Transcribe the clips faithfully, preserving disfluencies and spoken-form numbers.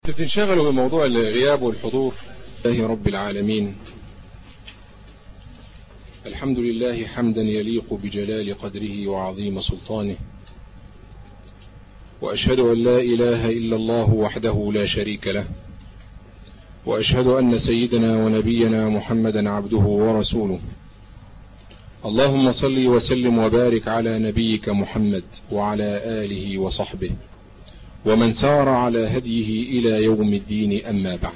بتنشغلوا بموضوع الغياب والحضور. لله رب العالمين، الحمد لله حمدا يليق بجلال قدره وعظيم سلطانه، وأشهد أن لا إله إلا الله وحده لا شريك له، وأشهد أن سيدنا ونبينا محمدا عبده ورسوله. اللهم صل وسلم وبارك على نبيك محمد وعلى آله وصحبه ومن سار على هديه إلى يوم الدين. أما بعد،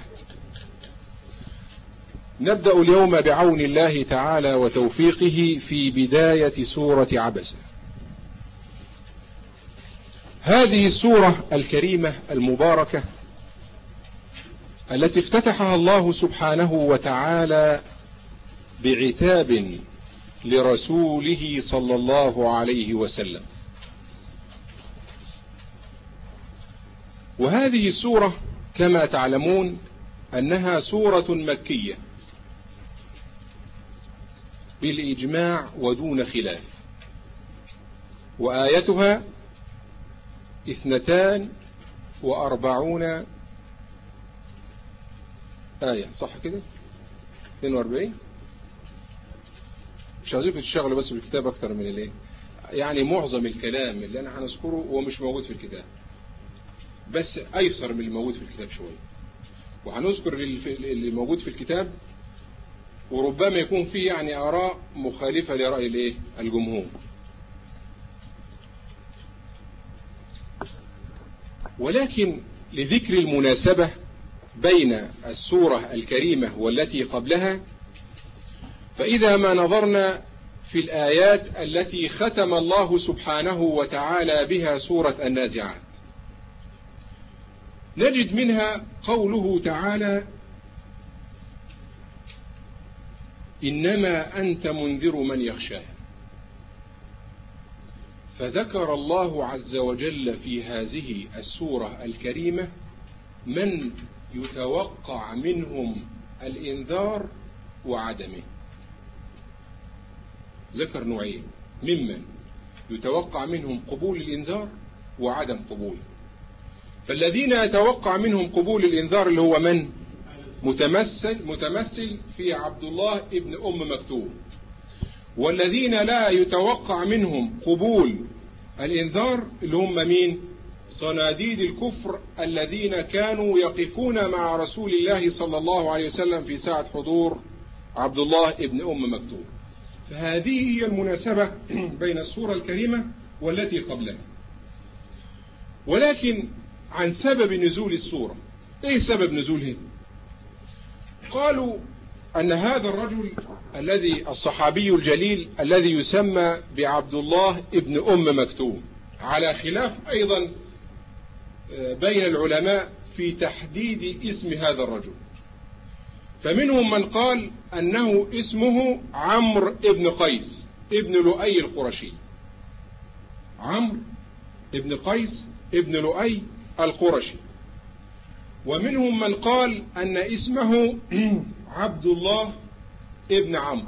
نبدأ اليوم بعون الله تعالى وتوفيقه في بداية سورة عبسة. هذه السورة الكريمة المباركة التي افتتحها الله سبحانه وتعالى بعتاب لرسوله صلى الله عليه وسلم. وهذه السورة كما تعلمون أنها سورة مكية بالإجماع ودون خلاف، وآيتها اثنتان وأربعون آية، صح كده؟ اثنين وأربعين. مش عايزينكم تشتغلوا بس بالكتاب أكتر من الايه، يعني معظم الكلام اللي أنا هنذكره هو مش موجود في الكتاب، بس أيسر من اللي موجود في الكتاب شوية. وهنذكر اللي موجود في الكتاب، وربما يكون فيه يعني آراء مخالفة لرأي الايه الجمهور. ولكن لذكر المناسبة بين السورة الكريمة والتي قبلها، فإذا ما نظرنا في الآيات التي ختم الله سبحانه وتعالى بها سورة النازعات، نجد منها قوله تعالى: إنما أنت منذر من يخشاها. فذكر الله عز وجل في هذه السورة الكريمة من يتوقع منهم الإنذار وعدمه. ذكر نوعين: ممن يتوقع منهم قبول الإنذار وعدم قبوله. فالذين يتوقع منهم قبول الإنذار اللي هو من؟ متمثل متمثل في عبد الله ابن أم مكتوم. والذين لا يتوقع منهم قبول الإنذار اللي هم مين؟ صناديد الكفر الذين كانوا يقفون مع رسول الله صلى الله عليه وسلم في ساعة حضور عبد الله ابن أم مكتوم. فهذه هي المناسبة بين السورة الكريمة والتي قبلها. ولكن عن سبب نزول السورة، ايه سبب نزولها؟ قالوا أن هذا الرجل الذي الصحابي الجليل الذي يسمى بعبد الله ابن أم مكتوم، على خلاف أيضا بين العلماء في تحديد اسم هذا الرجل. فمنهم من قال أنه اسمه عمرو ابن قيس ابن لؤي القرشي، عمرو ابن قيس ابن لؤي القرشي. ومنهم من قال أن اسمه عبد الله ابن عمرو.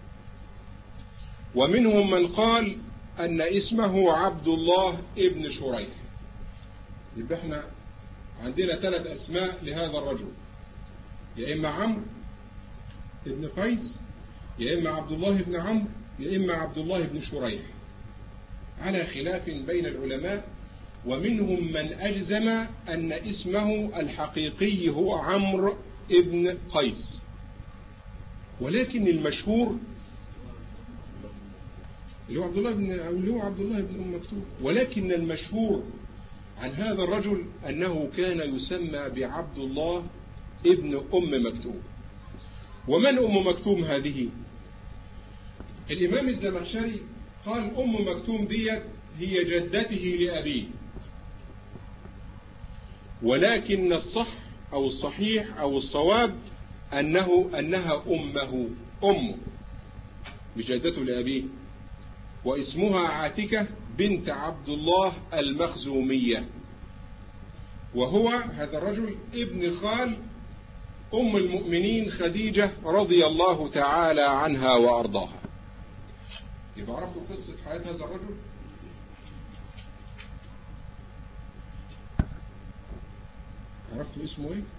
ومنهم من قال أن اسمه عبد الله ابن شريح. يبقى احنا عندنا ثلاث أسماء لهذا الرجل: يا إما عمرو ابن قيس، يا إما عبد الله ابن عمرو، يا إما عبد الله ابن شريح، على خلاف بين العلماء. ومنهم من أجزم أن اسمه الحقيقي هو عمرو ابن قيس. ولكن المشهور اللي هو عبد الله بن أو اللي هو عبد الله بن أم مكتوم. ولكن المشهور عن هذا الرجل أنه كان يسمى بعبد الله ابن أم مكتوم. ومن أم مكتوم هذه؟ الإمام الزمخشري قال أم مكتوم ديت هي جدته لأبيه، ولكن الصح أو الصحيح أو الصواب أنه أنها أمه، أمه بجدته لأبيه. واسمها عاتكة بنت عبد الله المخزومية، وهو هذا الرجل ابن خال أم المؤمنين خديجة رضي الله تعالى عنها وأرضاها. يبقى عرفتوا قصة حياة هذا الرجل. عرفتوا اسمه ايه؟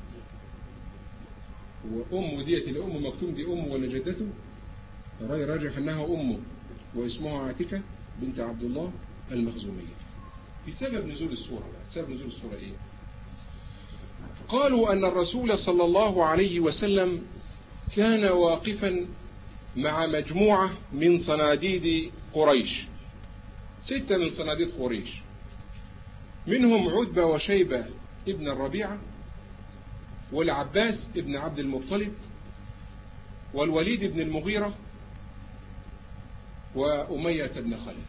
وأمه ديت اللي أم مكتوم دي أمه ولا جدته؟ الرأي راجح أنها أمه، واسمها عاتكة بنت عبد الله المخزومية. في سبب نزول السورة بقى. سبب نزول السورة إيه؟ قالوا أن الرسول صلى الله عليه وسلم كان واقفا مع مجموعة من صناديد قريش، ستة من صناديد قريش، منهم عتبة وشيبة ابن الربيعة، والعباس ابن عبد المطلب، والوليد بن المغيرة، وأمية بن خلف.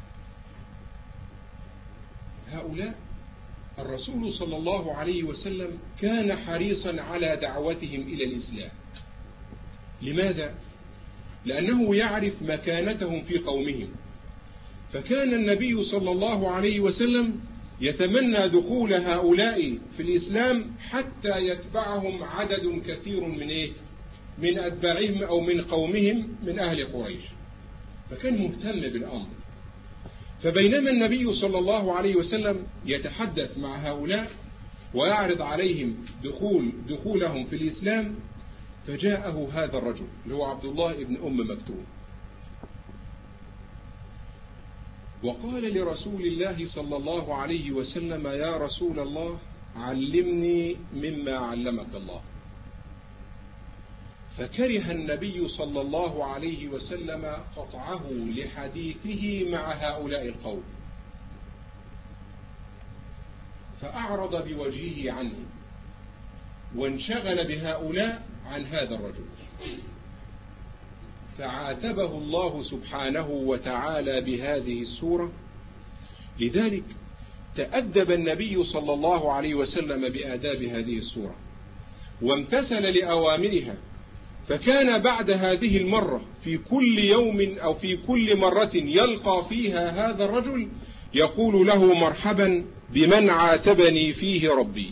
هؤلاء الرسول صلى الله عليه وسلم كان حريصا على دعوتهم إلى الإسلام. لماذا؟ لأنه يعرف مكانتهم في قومهم، فكان النبي صلى الله عليه وسلم يتمنى دخول هؤلاء في الإسلام حتى يتبعهم عدد كثير من إيه؟ من أتباعهم أو من قومهم من أهل قريش، فكان مهتم بالأمر. فبينما النبي صلى الله عليه وسلم يتحدث مع هؤلاء ويعرض عليهم دخول دخولهم في الإسلام، فجاءه هذا الرجل اللي هو عبد الله بن أم مكتوم، وقال لرسول الله صلى الله عليه وسلم: يا رسول الله، علمني مما علمك الله. فكره النبي صلى الله عليه وسلم قطعه لحديثه مع هؤلاء القوم، فأعرض بوجهه عنه وانشغل بهؤلاء عن هذا الرجل، فعاتبه الله سبحانه وتعالى بهذه السورة. لذلك تأدب النبي صلى الله عليه وسلم بآداب هذه السورة وامتثل لأوامرها، فكان بعد هذه المرة في كل يوم أو في كل مرة يلقى فيها هذا الرجل يقول له: مرحبا بمن عاتبني فيه ربي.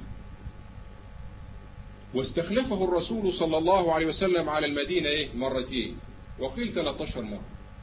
واستخلفه الرسول صلى الله عليه وسلم على المدينة إيه؟ مرتين، وقيل ثلاثة عشر مرة.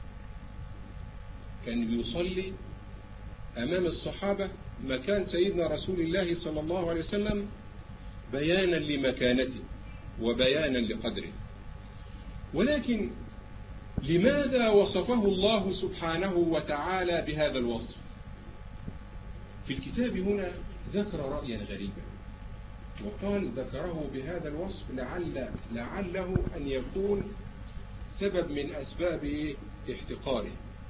كان بيصلي أمام الصحابة مكان سيدنا رسول الله صلى الله عليه وسلم بيانا لمكانته وبيانا لقدره. ولكن لماذا وصفه الله سبحانه وتعالى بهذا الوصف؟ في الكتاب هنا ذكر رأيا غريبا، وقال ذكره بهذا الوصف لعل لعله أن يكون سبب من أسباب احتقاره.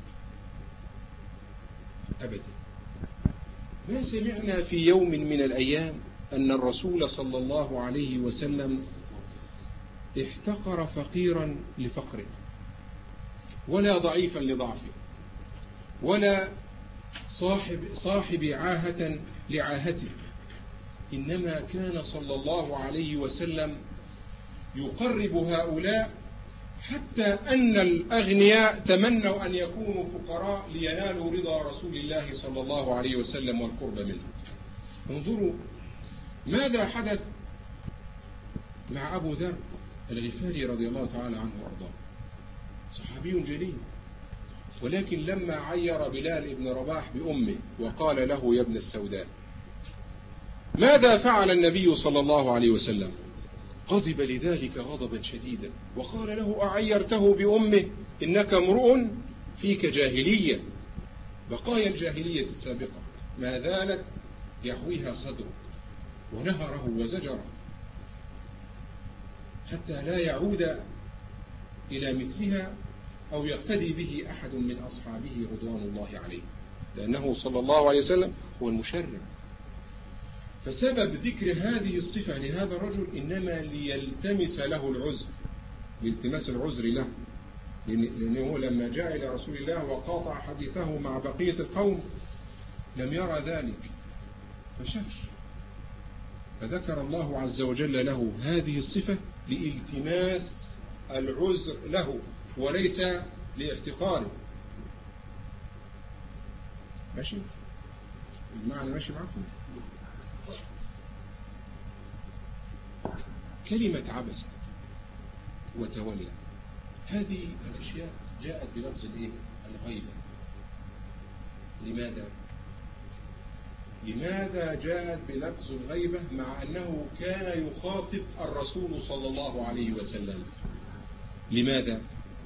أبدا، ما سمعنا في يوم من الأيام أن الرسول صلى الله عليه وسلم احتقر فقيرا لفقره، ولا ضعيفا لضعفه، ولا صاحب, صاحب عاهة لعاهته. إنما كان صلى الله عليه وسلم يقرب هؤلاء حتى أن الأغنياء تمنوا أن يكونوا فقراء لينالوا رضا رسول الله صلى الله عليه وسلم والقرب منه. انظروا ماذا حدث مع أبو ذر الغفاري رضي الله تعالى عنه وأرضاه، صحابي جليل، ولكن لما عير بلال بن رباح بأمه وقال له: يا ابن السوداء، ماذا فعل النبي صلى الله عليه وسلم؟ غضب لذلك غضبا شديدا وقال له: أعيرته بأمه؟ إنك امرؤ فيك جاهلية، بقايا الجاهلية السابقة ما زالت يحويها صدره، ونهره وزجره حتى لا يعود إلى مثلها أو يقتدي به أحد من أصحابه رضوان الله عليه، لأنه صلى الله عليه وسلم هو المشرع. فسبب ذكر هذه الصفة لهذا الرجل إنما ليلتمس له العذر، لالتماس العذر له، لأنه لما جاء إلى رسول الله وقاطع حديثه مع بقية القوم لم يرى ذلك فشفش، فذكر الله عز وجل له هذه الصفة لالتماس العذر له وليس لاحتقاره. ماشي المعنى؟ ماشي معكم؟ كلمة عبس وتولى، هذه الأشياء جاءت بلفظ الإيه؟ الغيبة. لماذا؟ لماذا جاءت بلفظ الغيبة مع أنه كان يخاطب الرسول صلى الله عليه وسلم؟ لماذا؟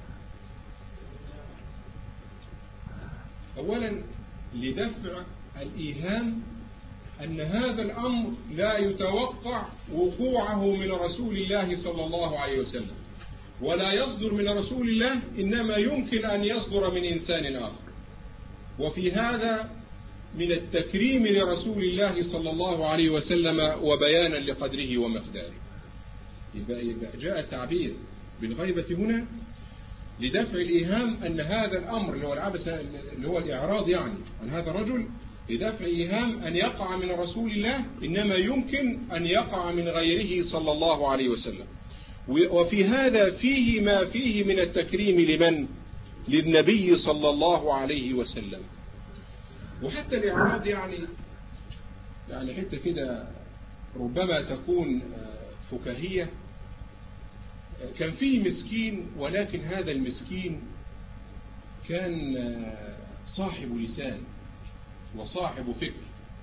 أولا لدفع الإيهام أن هذا الأمر لا يتوقع وقوعه من رسول الله صلى الله عليه وسلم، ولا يصدر من رسول الله، إنما يمكن أن يصدر من إنسان آخر. وفي هذا من التكريم لرسول الله صلى الله عليه وسلم وبيانا لقدره ومقداره. يبقى جاء التعبير بالغيبة هنا لدفع الإيهام أن هذا الأمر اللي هو العبث اللي هو الإعراض يعني عن هذا الرجل، لدفع إيهام أن يقع من رسول الله، إنما يمكن أن يقع من غيره صلى الله عليه وسلم. وفي هذا فيه ما فيه من التكريم لمن؟ للنبي صلى الله عليه وسلم. وحتى الإعراض يعني يعني حتى كده ربما تكون فكاهية. كان فيه مسكين، ولكن هذا المسكين كان صاحب لسان وصاحب فكر،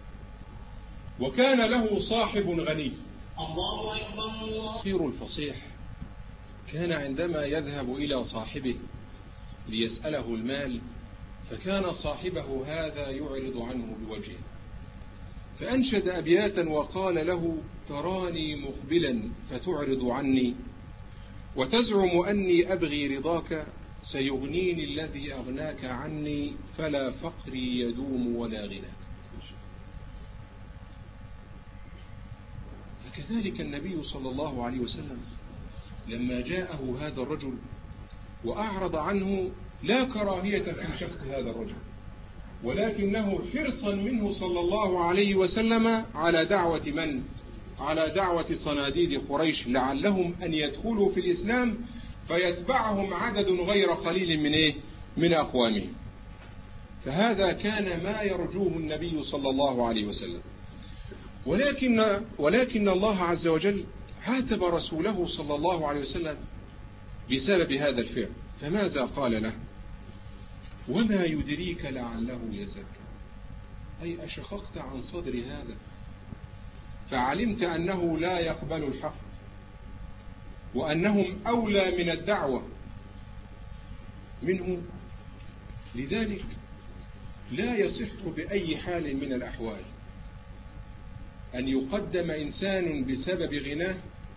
وكان له صاحب غني. الفقير الفصيح كان عندما يذهب إلى صاحبه ليسأله المال، فكان صاحبه هذا يعرض عنه بوجهه، فأنشد أبياتا وقال له: تراني مقبلا فتعرض عني، وتزعم أني أبغي رضاك، سيغنيني الذي أغناك عني، فلا فقري يدوم ولا غناك. فكذلك النبي صلى الله عليه وسلم لما جاءه هذا الرجل وأعرض عنه، لا كراهية في شخص هذا الرجل، ولكنه حرصا منه صلى الله عليه وسلم على دعوة من؟ على دعوة صناديد قريش، لعلهم أن يدخلوا في الإسلام فيتبعهم عدد غير قليل من إيه؟ من أقوامهم. فهذا كان ما يرجوه النبي صلى الله عليه وسلم. ولكن ولكن الله عز وجل عاتب رسوله صلى الله عليه وسلم بسبب هذا الفعل، فماذا قال له؟ وما يدريك لعله يزكى. أي أشققت عن صدر هذا فعلمت أنه لا يقبل الحق، وأنهم أولى من الدعوة منه، لذلك لا يصح بأي حال من الأحوال أن يقدم إنسان بسبب غناه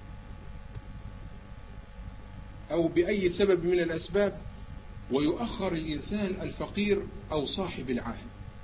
أو بأي سبب من الأسباب، ويؤخر الإنسان الفقير أو صاحب العهد،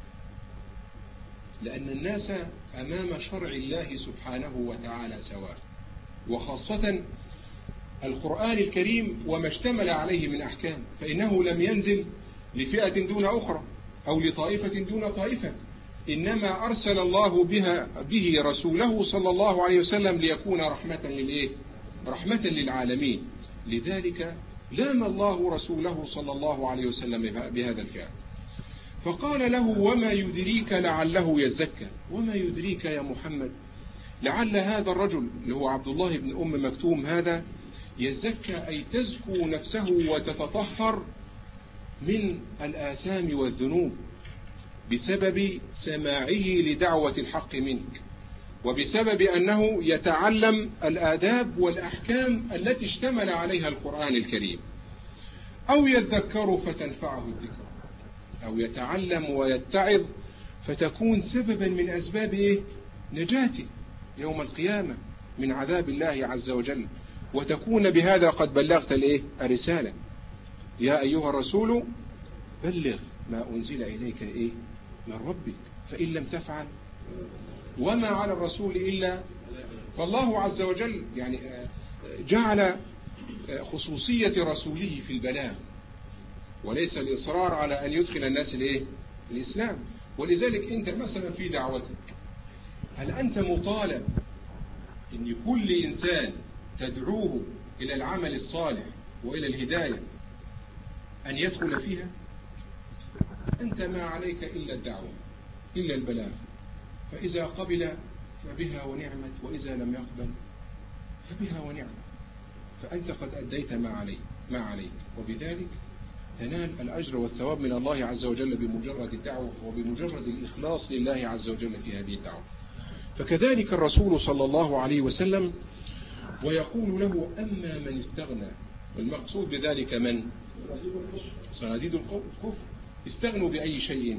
لأن الناس أمام شرع الله سبحانه وتعالى سواء، وخاصة القرآن الكريم وما اشتمل عليه من أحكام، فإنه لم ينزل لفئة دون أخرى أو لطائفة دون طائفة، إنما أرسل الله بها به رسوله صلى الله عليه وسلم ليكون رحمة للإيه؟ رحمة للعالمين. لذلك لام الله رسوله صلى الله عليه وسلم بهذا الفعل، فقال له: وما يدريك لعله يزكى. وما يدريك يا محمد لعل هذا الرجل اللي هو عبد الله بن أم مكتوم هذا يزكى، أي تزكو نفسه وتتطهر من الآثام والذنوب بسبب سماعه لدعوة الحق منك، وبسبب أنه يتعلم الآداب والأحكام التي اشتمل عليها القرآن الكريم، أو يذكر فتنفعه الذكر، أو يتعلم ويتعظ فتكون سببا من أسباب إيه؟ نجاته يوم القيامة من عذاب الله عز وجل، وتكون بهذا قد بلغت الإيه؟ الرسالة. يا أيها الرسول بلغ ما أنزل إليك إيه؟ من ربك، فإن لم تفعل وما على الرسول إلا. فالله عز وجل يعني جعل خصوصية رسوله في البلاغ، وليس الإصرار على أن يدخل الناس الإيه؟ الإسلام. ولذلك أنت مثلا في دعوتك، هل أنت مطالب أن كل إنسان تدعوه إلى العمل الصالح وإلى الهداية أن يدخل فيها؟ أنت ما عليك إلا الدعوة، إلا البلاغ، فإذا قبل فبها ونعمت، وإذا لم يقبل فبها ونعمت، فأنت قد أديت ما عليك ما عليك وبذلك تنال الأجر والثواب من الله عز وجل بمجرد الدعوة وبمجرد الإخلاص لله عز وجل في هذه الدعوة. فكذلك الرسول صلى الله عليه وسلم، ويقول له: أما من استغنى. والمقصود بذلك من؟ صناديد الكفر. استغنوا بأي شيء؟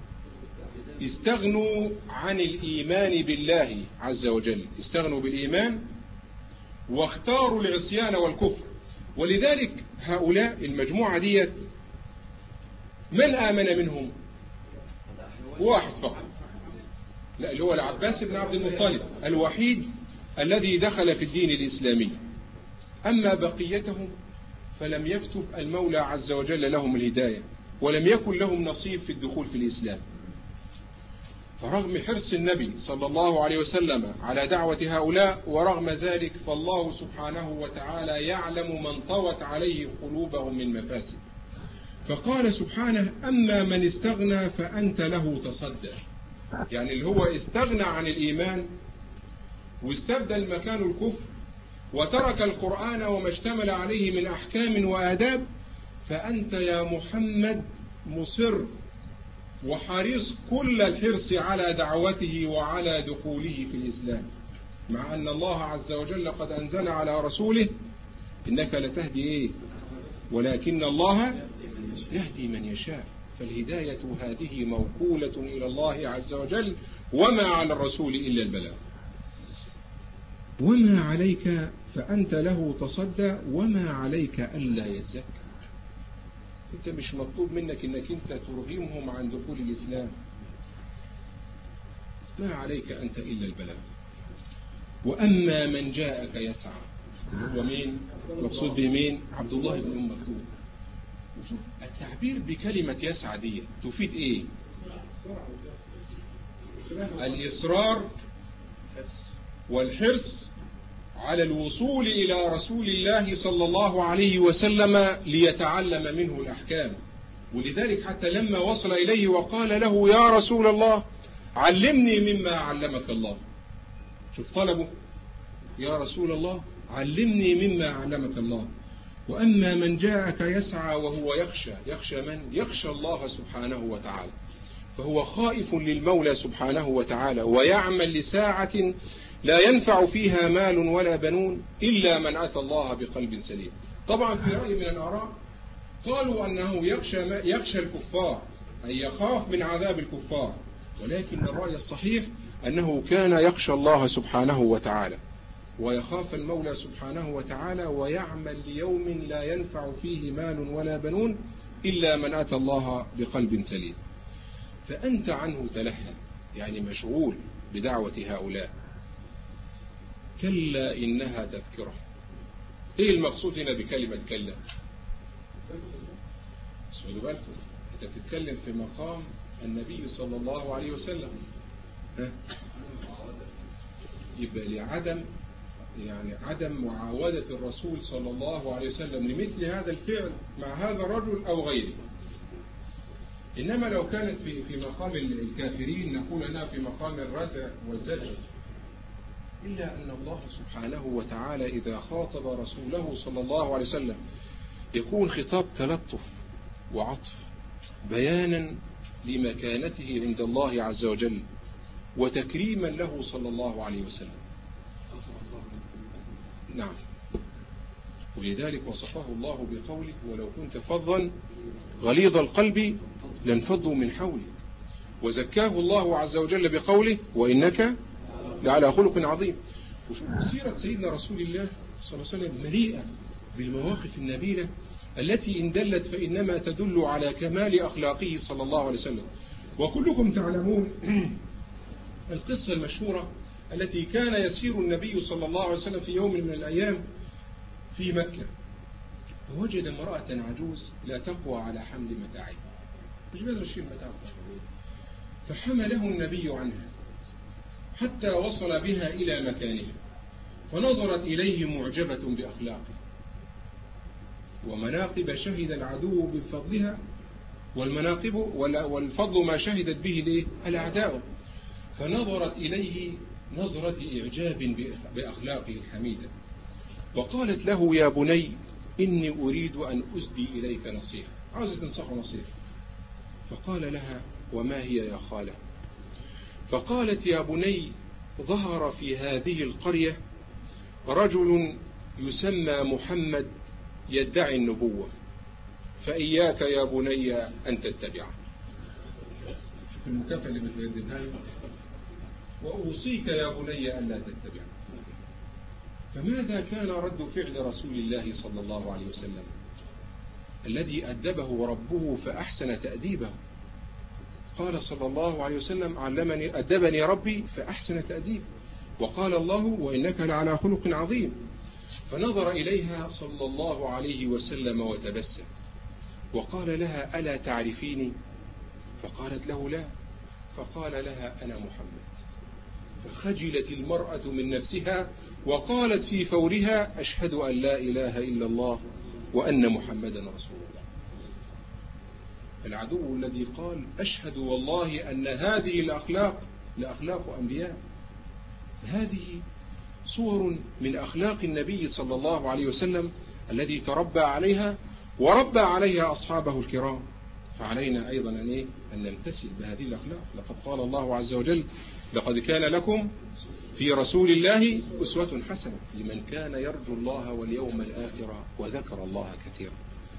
استغنوا عن الإيمان بالله عز وجل، استغنوا بالإيمان واختاروا العصيان والكفر. ولذلك هؤلاء المجموعة ديت من آمن منهم؟ واحد فقط، لا، اللي هو العباس بن عبد المطلب، الوحيد الذي دخل في الدين الإسلامي. أما بقيتهم فلم يكتب المولى عز وجل لهم الهداية، ولم يكن لهم نصيب في الدخول في الإسلام. فرغم حرص النبي صلى الله عليه وسلم على دعوة هؤلاء، ورغم ذلك فالله سبحانه وتعالى يعلم من طوت عليه قلوبهم من مفاسد. فقال سبحانه: أما من استغنى فأنت له تصدى. يعني اللي هو استغنى عن الإيمان واستبدل مكان الكفر وترك القرآن وما اشتمل عليه من أحكام وآداب، فأنت يا محمد مصر وحريص كل الحرص على دعوته وعلى دخوله في الإسلام، مع أن الله عز وجل قد أنزل على رسوله: إنك لتهدي إيه؟ ولكن الله يهدي من يشاء. فالهداية هذه موكولة إلى الله عز وجل، وما على الرسول إلا البلاغ. وما عليك فأنت له تصدى وما عليك ألا يزكى. أنت مش مطلوب منك أنك أنت ترغمهم عن دخول الإسلام، ما عليك أنت إلا البلاغ. وأما من جاءك يسعى، هو مين؟ مقصود بمين؟ عبد الله بن أم مكتوم. وشوف التعبير بكلمة يسعى دي تفيد إيه؟ الإصرار والحرص على الوصول إلى رسول الله صلى الله عليه وسلم ليتعلم منه الأحكام. ولذلك حتى لما وصل إليه وقال له: يا رسول الله علمني مما علمك الله. شوف طلبه: يا رسول الله علمني مما علمك الله. وأما من جاءك يسعى وهو يخشى، يخشى من؟ يخشى الله سبحانه وتعالى، فهو خائف للمولى سبحانه وتعالى، ويعمل لساعة لا ينفع فيها مال ولا بنون إلا من أتى الله بقلب سليم. طبعا في رأي من الآراء قالوا أنه يخشى, يخشى الكفار، أي يخاف من عذاب الكفار، ولكن الرأي الصحيح أنه كان يخشى الله سبحانه وتعالى ويخاف المولى سبحانه وتعالى، ويعمل ليوم لا ينفع فيه مال ولا بنون إلا من أتى الله بقلب سليم. فأنت عنه تلهى، يعني مشغول بدعوة هؤلاء. كلا إنها تذكرة. إيه المقصود هنا بكلمة كلا؟ سؤال بالكم، أنت بتتكلم في مقام النبي صلى الله عليه وسلم، ها؟ يبقى لعدم يعني عدم معاودة الرسول صلى الله عليه وسلم لمثل هذا الفعل مع هذا الرجل أو غيره. إنما لو كانت في في مقام الكافرين نقول أنها في مقام الردع والزجر. إلا أن الله سبحانه وتعالى إذا خاطب رسوله صلى الله عليه وسلم يكون خطاب تلطف وعطف، بيانا لمكانته عند الله عز وجل وتكريما له صلى الله عليه وسلم. نعم. ولذلك وصفه الله بقوله: ولو كنت فظا غليظ القلب لانفضوا من حولك. وزكاه الله عز وجل بقوله: وإنك لعلى خلق عظيم. وشوف سيرة سيدنا رسول الله صلى الله عليه وسلم مليئة بالمواقف النبيلة التي إن دلت فإنما تدل على كمال أخلاقه صلى الله عليه وسلم. وكلكم تعلمون القصة المشهورة التي كان يسير النبي صلى الله عليه وسلم في يوم من الأيام في مكة، فوجد امرأة عجوز لا تقوى على حمل متاعها، مش قادر تشيل متاعها، فحمله النبي عنها حتى وصل بها إلى مكانها، فنظرت إليه معجبة بأخلاقه ومناقب شهد العدو بفضلها، والمناقب والفضل ما شهدت به الأعداء، فنظرت إليه نظرة إعجاب بأخلاقه الحميدة، وقالت له: يا بني إني أريد أن أسدي إليك نصيحة. عاوزة تنصحه نصيحة. فقال لها: وما هي يا خالة؟ فقالت: يا بني، ظهر في هذه القرية رجل يسمى محمد يدعي النبوة، فإياك يا بني أن تتبعه. في المكافأة اللي بتقدمها له: وأوصيك يا بني أن لا تتبعه. فماذا كان رد فعل رسول الله صلى الله عليه وسلم الذي أدبه ربه فأحسن تأديبه؟ قال صلى الله عليه وسلم: علمني أدبني ربي فأحسن تأديب. وقال الله: وإنك لعلى خلق عظيم. فنظر إليها صلى الله عليه وسلم وتبسم وقال لها: ألا تعرفيني؟ فقالت له: لا. فقال لها: أنا محمد. فخجلت المرأة من نفسها وقالت في فورها: أشهد أن لا إله إلا الله وأن محمدا رسول الله. العدو الذي قال: أشهد والله أن هذه الأخلاق لأخلاق أنبياء. هذه صور من أخلاق النبي صلى الله عليه وسلم الذي تربى عليها وربى عليها أصحابه الكرام. فعلينا أيضا أن, إيه؟ أن نمتثل بهذه الأخلاق. لقد قال الله عز وجل: لقد كان لكم في رسول الله أسوة حسنة لمن كان يرجو الله واليوم الآخر وذكر الله كثيرا.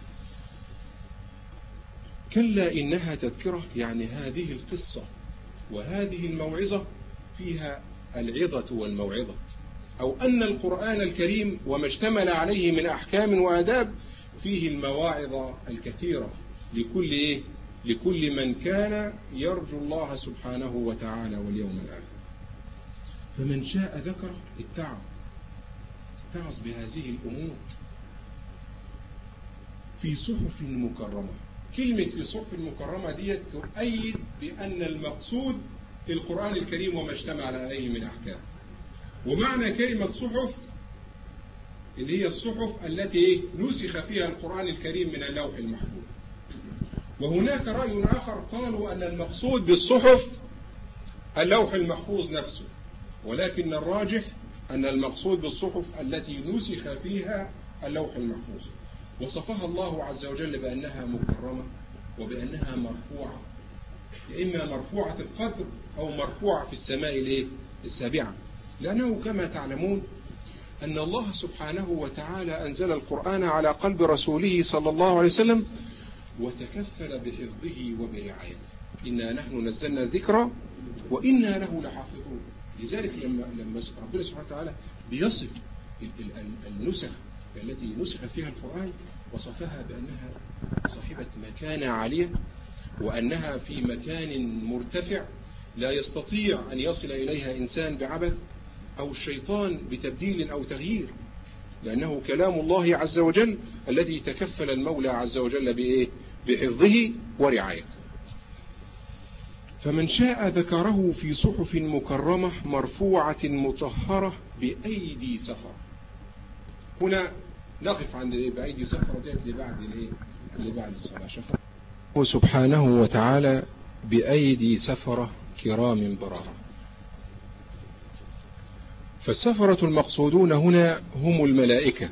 كلا إنها تذكرة، يعني هذه القصة وهذه الموعظة فيها العظة والموعظة، أو أن القرآن الكريم وما اشتمل عليه من أحكام وآداب فيه المواعظ الكثيرة لكل إيه؟ لكل من كان يرجو الله سبحانه وتعالى واليوم الآخر. فمن شاء ذكر اتعظ اتعظ بهذه الأمور في صحف مكرمة. كلمة في صحف مكرمة دي تؤيد بأن المقصود القرآن الكريم وما اشتمل عليه من أحكام. ومعنى كلمة صحف اللي هي الصحف التي نسخ فيها القرآن الكريم من اللوح المحفوظ. وهناك رأي آخر قالوا أن المقصود بالصحف اللوح المحفوظ نفسه، ولكن الراجح أن المقصود بالصحف التي نسخ فيها اللوح المحفوظ. وصفها الله عز وجل بأنها مكرمة وبأنها مرفوعة، إما مرفوعة القدر أو مرفوعة في السماء السابعة. لأنه كما تعلمون أن الله سبحانه وتعالى أنزل القرآن على قلب رسوله صلى الله عليه وسلم وتكفل بحفظه وبرعايته. إنا نحن نزلنا الذكر وإنا له لحافظون. لذلك لما لما ربنا سبحانه وتعالى بيصف النسخ التي نسخ فيها القرآن وصفها بأنها صاحبة مكانة عالية، وأنها في مكان مرتفع لا يستطيع أن يصل إليها إنسان بعبث أو الشيطان بتبديل أو تغيير، لأنه كلام الله عز وجل الذي تكفل المولى عز وجل بإيه؟ بحفظه ورعايته. فمن شاء ذكره في صحف مكرمة مرفوعة مطهرة بأيدي سفر. هنا نقف عند بأيدي سفر ديت لبعد الايه؟ لبعد الصلاة. هو سبحانه وتعالى بأيدي سفرة كرام بررة. فالسفرة المقصودون هنا هم الملائكة،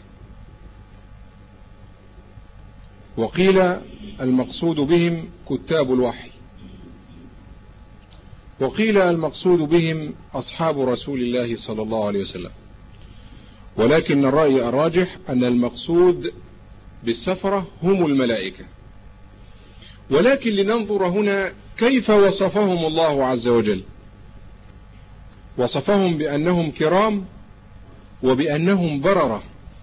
وقيل المقصود بهم كتاب الوحي، وقيل المقصود بهم أصحاب رسول الله صلى الله عليه وسلم. ولكن الرأي الراجح أن المقصود بالسفرة هم الملائكة. ولكن لننظر هنا كيف وصفهم الله عز وجل. وصفهم بأنهم كرام وبأنهم بررة،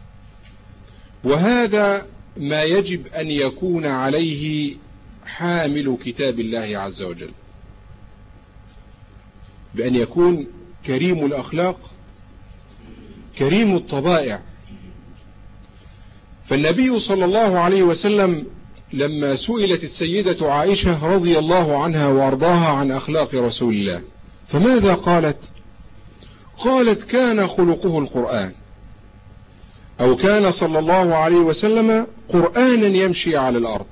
وهذا ما يجب أن يكون عليه حامل كتاب الله عز وجل، بأن يكون كريم الأخلاق كريم الطبائع. فالنبي صلى الله عليه وسلم لما سئلت السيدة عائشة رضي الله عنها وارضاها عن أخلاق رسول الله فماذا قالت؟ قالت: كان خلقه القرآن، أو كان صلى الله عليه وسلم قرآنا يمشي على الأرض.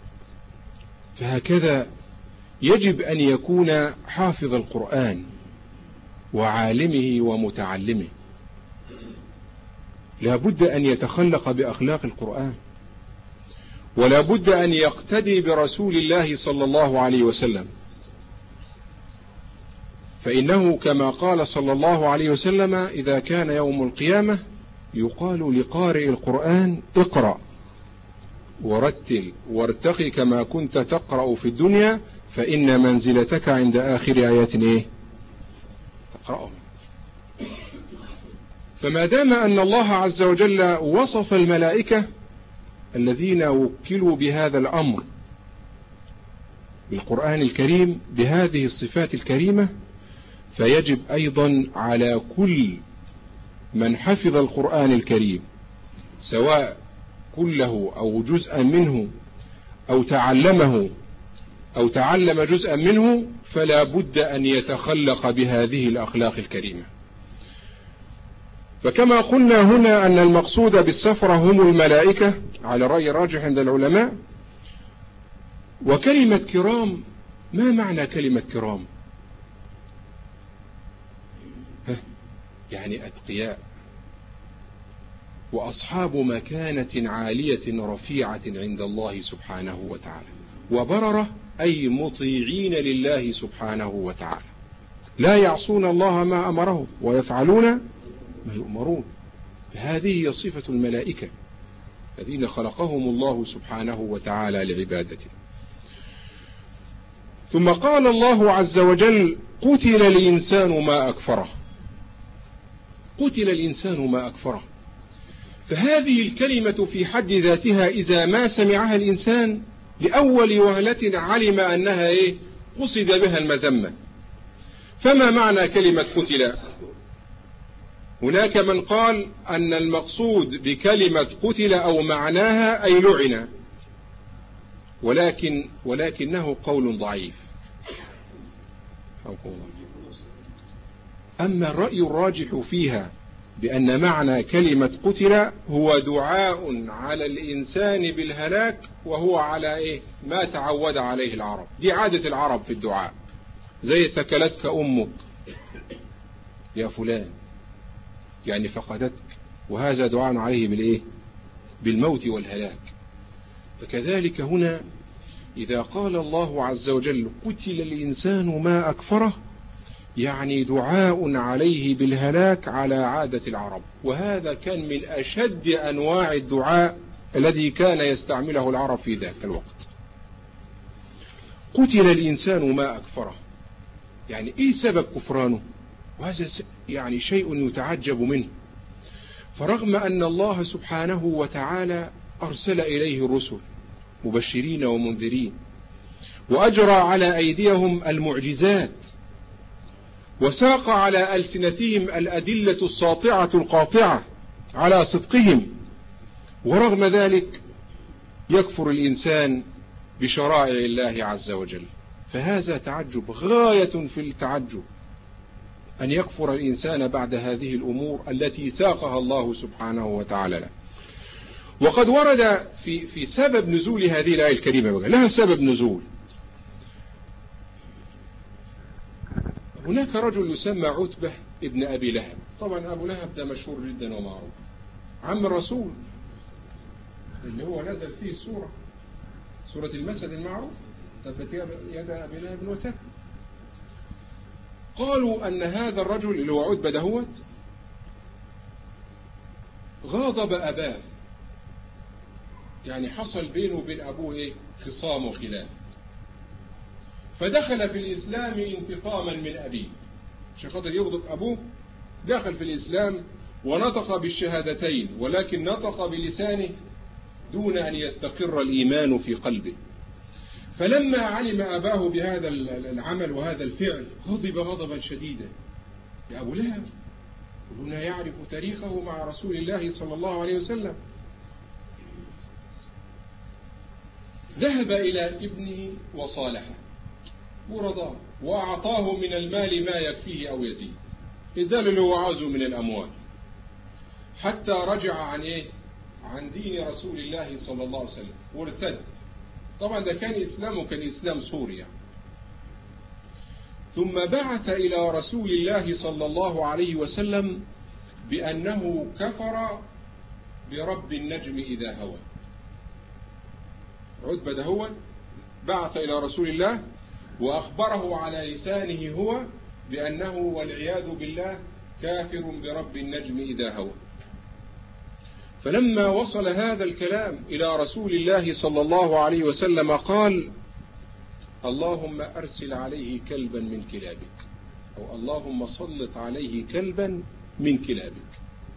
فهكذا يجب أن يكون حافظ القرآن وعالمه ومتعلمه، لا بد أن يتخلق بأخلاق القرآن. ولا بد أن يقتدي برسول الله صلى الله عليه وسلم، فإنه كما قال صلى الله عليه وسلم: إذا كان يوم القيامة يقال لقارئ القرآن: اقرأ ورتل وارتقي كما كنت تقرأ في الدنيا، فإن منزلتك عند آخر آيات إيه؟ تقرأه. فما دام أن الله عز وجل وصف الملائكة الذين وكلوا بهذا الأمر بالقرآن الكريم بهذه الصفات الكريمة، فيجب أيضا على كل من حفظ القرآن الكريم، سواء كله أو جزءا منه أو تعلمه أو تعلم جزءا منه، فلا بد أن يتخلق بهذه الأخلاق الكريمة. فكما قلنا هنا أن المقصود بالسفرة هم الملائكة على رأي راجح عند العلماء. وكلمة كرام، ما معنى كلمة كرام؟ يعني أتقياء وأصحاب مكانة عالية رفيعة عند الله سبحانه وتعالى، وبررة أي مطيعين لله سبحانه وتعالى، لا يعصون الله ما أمره ويفعلون ما يؤمرون. هذه هي صفة الملائكة الذين خلقهم الله سبحانه وتعالى لعبادته. ثم قال الله عز وجل: قتل الإنسان ما أكفره. قتل الإنسان ما أكفره. فهذه الكلمة في حد ذاتها إذا ما سمعها الإنسان لأول وهلة علم أنها إيه؟ قصد بها المذمة. فما معنى كلمة قتل؟ هناك من قال أن المقصود بكلمة قتل أو معناها أي لعن، ولكن ولكنه قول ضعيف. أما الرأي الراجح فيها بأن معنى كلمة قتل هو دعاء على الإنسان بالهلاك، وهو على إيه؟ ما تعود عليه العرب. دي عادة العرب في الدعاء، زي ثكلتك أمك يا فلان، يعني فقدتك، وهذا دعاء عليه بالإيه؟ بالموت والهلاك. فكذلك هنا إذا قال الله عز وجل: قتل الإنسان ما أكفره، يعني دعاء عليه بالهلاك على عادة العرب، وهذا كان من أشد أنواع الدعاء الذي كان يستعمله العرب في ذاك الوقت. قتل الإنسان ما أكفره، يعني إيه سبب كفرانه؟ وهذا يعني شيء يتعجب منه. فرغم أن الله سبحانه وتعالى أرسل إليه الرسل مبشرين ومنذرين، وأجرى على أيديهم المعجزات، وساق على ألسنتهم الأدلة الساطعة القاطعة على صدقهم، ورغم ذلك يكفر الإنسان بشرائع الله عز وجل. فهذا تعجب غاية في التعجب، أن يكفر الإنسان بعد هذه الأمور التي ساقها الله سبحانه وتعالى له. وقد ورد في في سبب نزول هذه الآية الكريمة، لها سبب نزول. هناك رجل يسمى عتبة ابن أبي لهب. طبعا أبو لهب ده مشهور جدا ومعروف، عم الرسول اللي هو نزل فيه السورة، سورة المسد المعروف: تبت يد أبي لهب وتب. قالوا أن هذا الرجل اللي هو عتبة دهوت غاضب أباه، يعني حصل بينه وبين أبوه إيه؟ خصام وخلاف، فدخل في الإسلام انتقاما من أبيه، عشان خاطر يغضب أبوه دخل في الإسلام ونطق بالشهادتين، ولكن نطق بلسانه دون أن يستقر الإيمان في قلبه. فلما علم أباه بهذا العمل وهذا الفعل غضب غضبا شديدا. يا أبو لهب كلنا يعرف تاريخه مع رسول الله صلى الله عليه وسلم. ذهب إلى ابنه وصالحه ورضاه، وأعطاه من المال ما يكفيه أو يزيد، إداله اللي هو عاوزه من الأموال، حتى رجع عن إيه؟ عن دين رسول الله صلى الله عليه وسلم وارتد. طبعا ده كان إسلامه كان إسلام سوريا. ثم بعث إلى رسول الله صلى الله عليه وسلم بأنه كفر برب النجم إذا هوى. عتبة ده هو بعث إلى رسول الله وأخبره على لسانه هو بأنه والعياذ بالله كافر برب النجم إذا هوى. فلما وصل هذا الكلام إلى رسول الله صلى الله عليه وسلم قال: اللهم أرسل عليه كلبا من كلابك، أو اللهم سلط عليه كلبا من كلابك.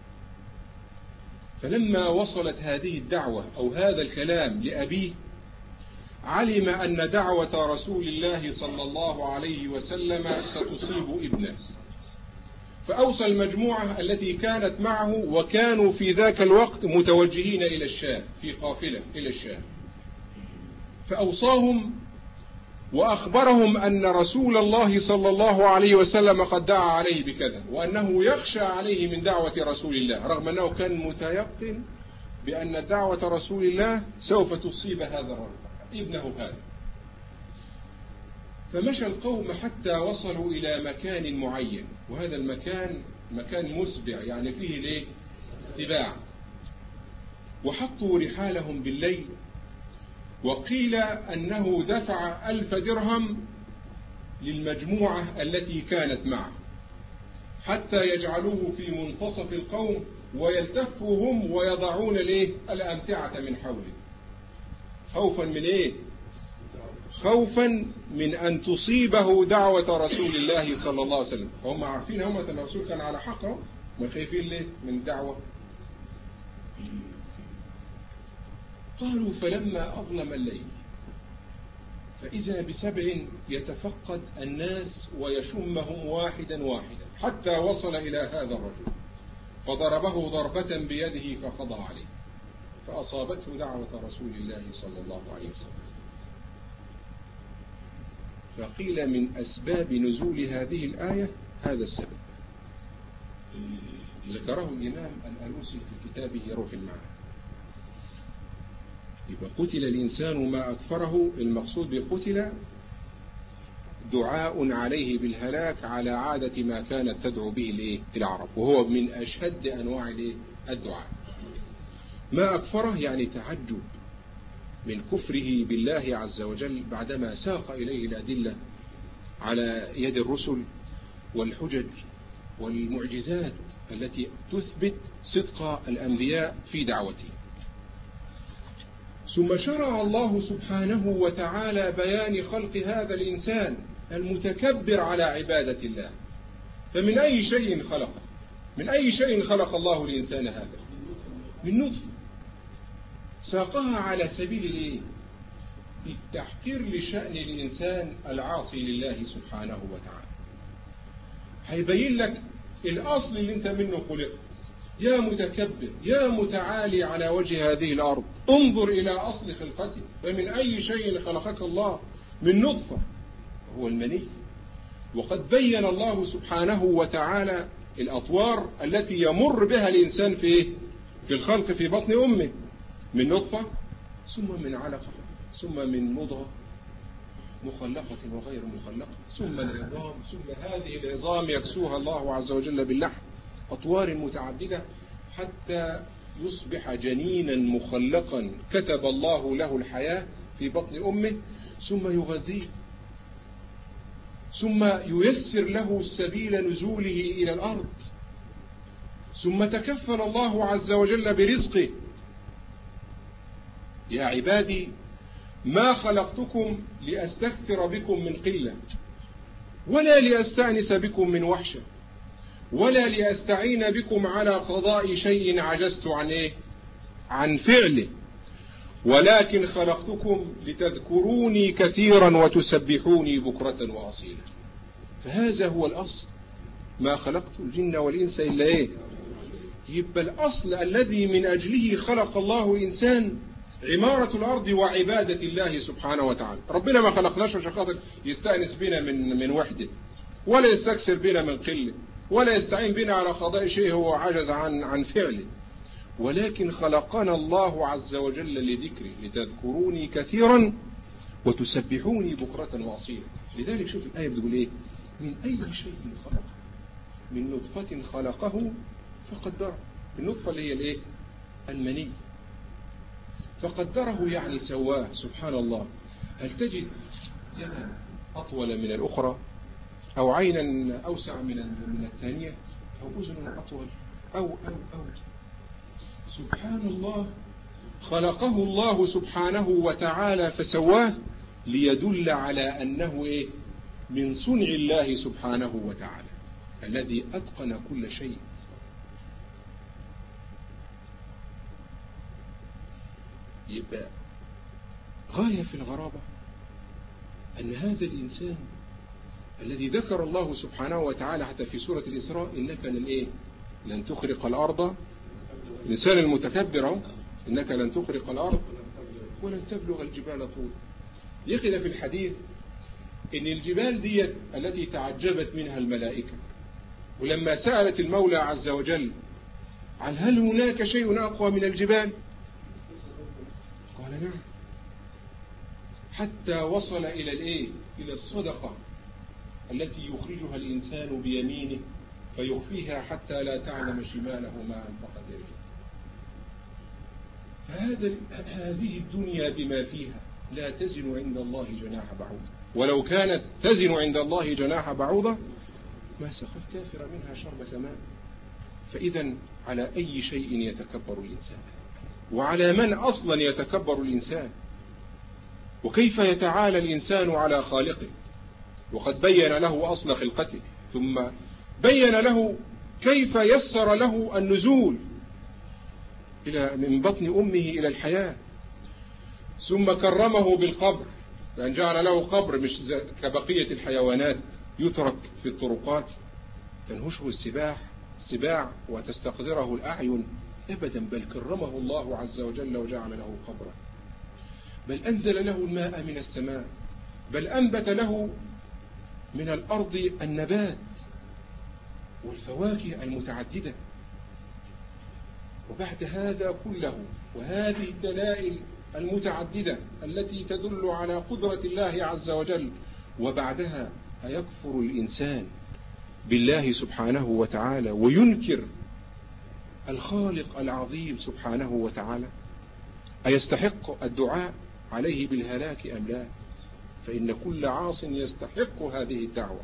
فلما وصلت هذه الدعوة أو هذا الكلام لأبيه علم أن دعوة رسول الله صلى الله عليه وسلم ستصيب ابنه، فأوصى المجموعة التي كانت معه، وكانوا في ذاك الوقت متوجهين إلى الشام في قافلة إلى الشام، فأوصاهم وأخبرهم أن رسول الله صلى الله عليه وسلم قد دعا عليه بكذا، وأنه يخشى عليه من دعوة رسول الله، رغم أنه كان متيقن بأن دعوة رسول الله سوف تصيب هذا الرجل ابنه هذا. فمشى القوم حتى وصلوا إلى مكان معين، وهذا المكان مكان مسبع يعني فيه ليه سباع، وحطوا رحالهم بالليل، وقيل أنه دفع ألف درهم للمجموعة التي كانت معه حتى يجعلوه في منتصف القوم ويلتفوا هم ويضعون له الأمتعة من حوله، خوفا من إيه؟ خوفا من أن تصيبه دعوة رسول الله صلى الله عليه وسلم. فهم عارفين هم أن الرسول كان على حقه، ما خايفين ليه من الدعوة. قالوا: فلما أظلم الليل فإذا بسبع يتفقد الناس ويشمهم واحدا واحدا حتى وصل إلى هذا الرجل، فضربه ضربة بيده فقضى عليه، فأصابته دعوة رسول الله صلى الله عليه وسلم. فقيل من أسباب نزول هذه الآية هذا السبب، ذكره الإمام الألوسي في كتابه روح المعاني. يبقى قتل الإنسان ما أكفره، المقصود بقتل دعاء عليه بالهلاك على عادة ما كانت تدعو به العرب، وهو من أشد أنواع الدعاء. ما أكفره يعني تعجب من كفره بالله عز وجل بعدما ساق إليه الأدلة على يد الرسل والحجج والمعجزات التي تثبت صدق الأنبياء في دعوته. ثم شرع الله سبحانه وتعالى بيان خلق هذا الإنسان المتكبر على عبادة الله. فمن أي شيء خلقه؟ من أي شيء خلق الله الإنسان هذا؟ من نطفة، ساقها على سبيل الايه؟ التحقير لشأن الإنسان العاصي لله سبحانه وتعالى. هيبين لك الأصل اللي انت منه خلقت، يا متكبر يا متعالي على وجه هذه الأرض، انظر إلى أصل خلقته. فمن أي شيء خلقك الله؟ من نطفة هو المني. وقد بين الله سبحانه وتعالى الأطوار التي يمر بها الإنسان في في الخلق في بطن أمه، من نطفة ثم من علقة ثم من مضغة مخلقة وغير مخلقة ثم العظام ثم هذه العظام يكسوها الله عز وجل باللحم، أطوار متعددة حتى يصبح جنينا مخلقا كتب الله له الحياة في بطن أمه، ثم يغذيه، ثم ييسر له سبيل نزوله إلى الأرض، ثم تكفل الله عز وجل برزقه. يا عبادي ما خلقتكم لأستكثر بكم من قلة، ولا لأستأنس بكم من وحشة، ولا لأستعين بكم على قضاء شيء عجزت عن إيه؟ عن فعله، ولكن خلقتكم لتذكروني كثيرا وتسبحوني بكرة وأصيلا. فهذا هو الأصل، ما خلقت الجن والإنس إلا إيه؟ يبقى الأصل الذي من أجله خلق الله الإنسان عمارة الأرض وعبادة الله سبحانه وتعالى. ربنا ما خلقناش عشان خاطر يستأنس بنا من من وحده، ولا يستكثر بنا من قلة، ولا يستعين بنا على قضاء شيء هو عجز عن عن فعله، ولكن خلقنا الله عز وجل لذكره، لتذكروني كثيرا وتسبحوني بكرة وأصيلا. لذلك شوف الآية بتقول إيه؟ من أي شيء خلقه؟ من نطفة خلقه فقدره. النطفة اللي هي الإيه؟ المني. فقدره يعني سواه. سبحان الله. هل تجد يدا أطول من الأخرى، أو عينا أوسع من من الثانية، أو أذن أطول، أو أو أو سبحان الله. خلقه الله سبحانه وتعالى فسواه ليدل على أنه إيه؟ من صنع الله سبحانه وتعالى الذي أتقن كل شيء. يبقى غاية في الغرابة أن هذا الإنسان الذي ذكر الله سبحانه وتعالى حتى في سورة الإسراء إنك لن إيه؟ لن تخرق الأرض. الإنسان المتكبر إنك لن تخرق الأرض ولن تبلغ الجبال طول. يخذ في الحديث إن الجبال دي التي تعجبت منها الملائكة، ولما سألت المولى عز وجل عن هل هناك شيء أقوى من الجبال، قال نعم، حتى وصل إلى الإيه؟ إلى الصدقة التي يخرجها الإنسان بيمينه فيخفيها حتى لا تعلم شماله ما أنفقت يده. فهذا هذه الدنيا بما فيها لا تزن عند الله جناح بعوضة، ولو كانت تزن عند الله جناح بعوضة ما سقى الكافر منها شربة ماء. فإذا على أي شيء يتكبر الإنسان؟ وعلى من أصلا يتكبر الإنسان؟ وكيف يتعالى الإنسان على خالقه وقد بين له أصل خلقته، ثم بين له كيف يسر له النزول إلى من بطن أمه إلى الحياة، ثم كرمه بالقبر لأن جعل له قبر مش كبقية الحيوانات يترك في الطرقات تنهشه السباع السباع وتستقدره الأعين أبدا، بل كرمه الله عز وجل وجعل له قبرا، بل أنزل له الماء من السماء، بل أنبت له من الأرض النبات والفواكه المتعددة. وبعد هذا كله وهذه الدلائل المتعددة التي تدل على قدرة الله عز وجل، وبعدها أيكفر الإنسان بالله سبحانه وتعالى وينكر الخالق العظيم سبحانه وتعالى؟ أيستحق الدعاء عليه بالهلاك أم لا؟ فإن كل عاص يستحق هذه الدعوة.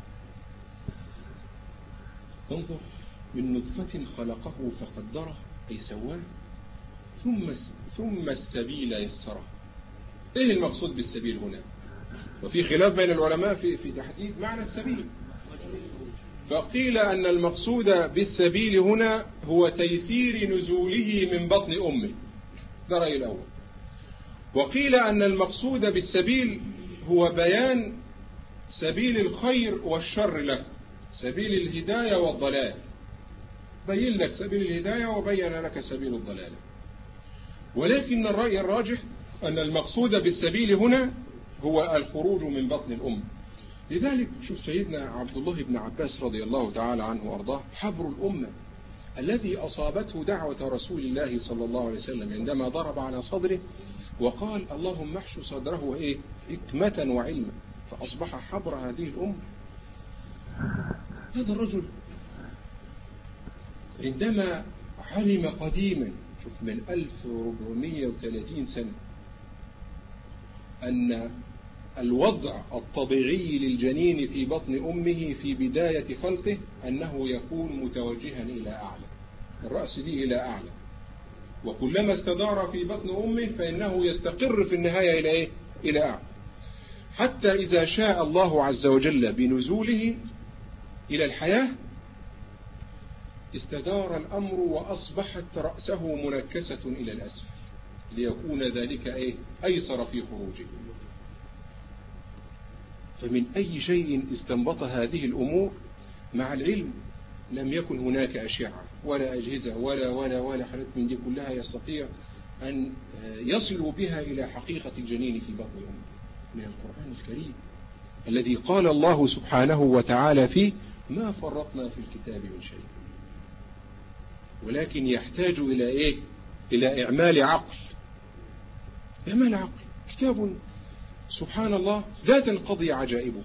انظر، من نطفة خلقه فقدره أي سواه، ثم ثم السبيل يسره. إيه المقصود بالسبيل هنا؟ وفي خلاف بين العلماء في في تحديد معنى السبيل، فقيل أن المقصود بالسبيل هنا هو تيسير نزوله من بطن أمه، ده رأي الأول. وقيل أن المقصود بالسبيل هو بيان سبيل الخير والشر له، سبيل الهداية والضلال، بين لك سبيل الهداية وبين لك سبيل الضلال. ولكن الرأي الراجح أن المقصود بالسبيل هنا هو الخروج من بطن الأم. لذلك شوف سيدنا عبد الله بن عباس رضي الله تعالى عنه وأرضاه حبر الأمة الذي أصابته دعوة رسول الله صلى الله عليه وسلم عندما ضرب على صدره وقال اللهم احشو صدره وإيه حكمة وعلما، فأصبح حبر هذه الأمة. هذا الرجل عندما علم قديما شوف من ألف وأربعمائة وثلاثين سنة أن الوضع الطبيعي للجنين في بطن أمه في بداية خلقه أنه يكون متوجها إلى أعلى، الرأس دي إلى أعلى، وكلما استدار في بطن أمه فإنه يستقر في النهاية إلى إيه؟ إلى أعلى، حتى إذا شاء الله عز وجل بنزوله إلى الحياة استدار الأمر وأصبحت رأسه منكسة إلى الأسفل ليكون ذلك إيه؟ أيسر في خروجه. فمن أي شيء استنبط هذه الأمور مع العلم لم يكن هناك أشعة ولا أجهزة ولا ولا ولا حالات من دي كلها يستطيع أن يصلوا بها إلى حقيقة الجنين في بطن أمه من القرآن الكريم الذي قال الله سبحانه وتعالى فيه ما فرطنا في الكتاب من شيء، ولكن يحتاج إلى إيه؟ إلى إعمال عقل، إعمال عقل. كتاب سبحان الله لا تنقضي عجائبه،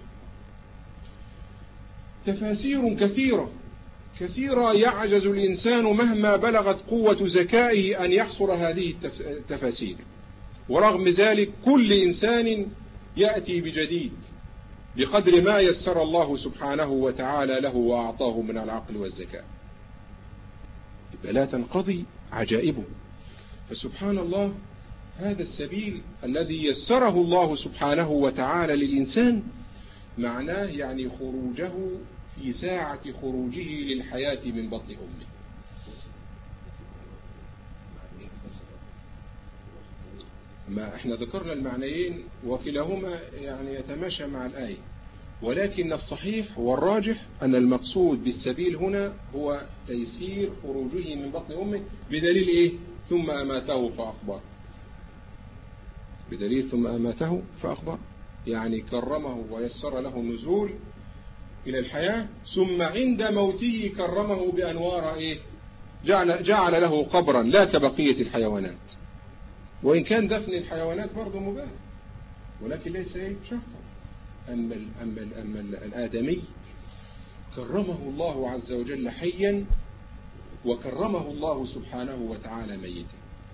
تفاسير كثيرة كثيرة يعجز الإنسان مهما بلغت قوة ذكائه أن يحصر هذه التفاسير، ورغم ذلك كل إنسان يأتي بجديد بقدر ما يسر الله سبحانه وتعالى له وأعطاه من العقل والذكاء، لا تنقضي عجائبه. فسبحان الله، هذا السبيل الذي يسره الله سبحانه وتعالى للإنسان معناه يعني خروجه في ساعة خروجه للحياة من بطن أمه. ما احنا ذكرنا المعنيين وكلاهما يعني يتماشى مع الآية، ولكن الصحيح والراجح أن المقصود بالسبيل هنا هو تيسير خروجه من بطن أمه، بدليل إيه؟ ثم أماته فأخبر. بدليل ثم أماته فأخبر، يعني كرمه ويسر له النزول إلى الحياة، ثم عند موته كرمه بأنوار إيه؟ جعل, جعل له قبرا لا كبقية الحيوانات، وإن كان دفن الحيوانات برضه مباح، ولكن ليس إيه؟ شرطا. أما, أما, أما الآدمي كرمه الله عز وجل حيا، وكرمه الله سبحانه وتعالى ميتا.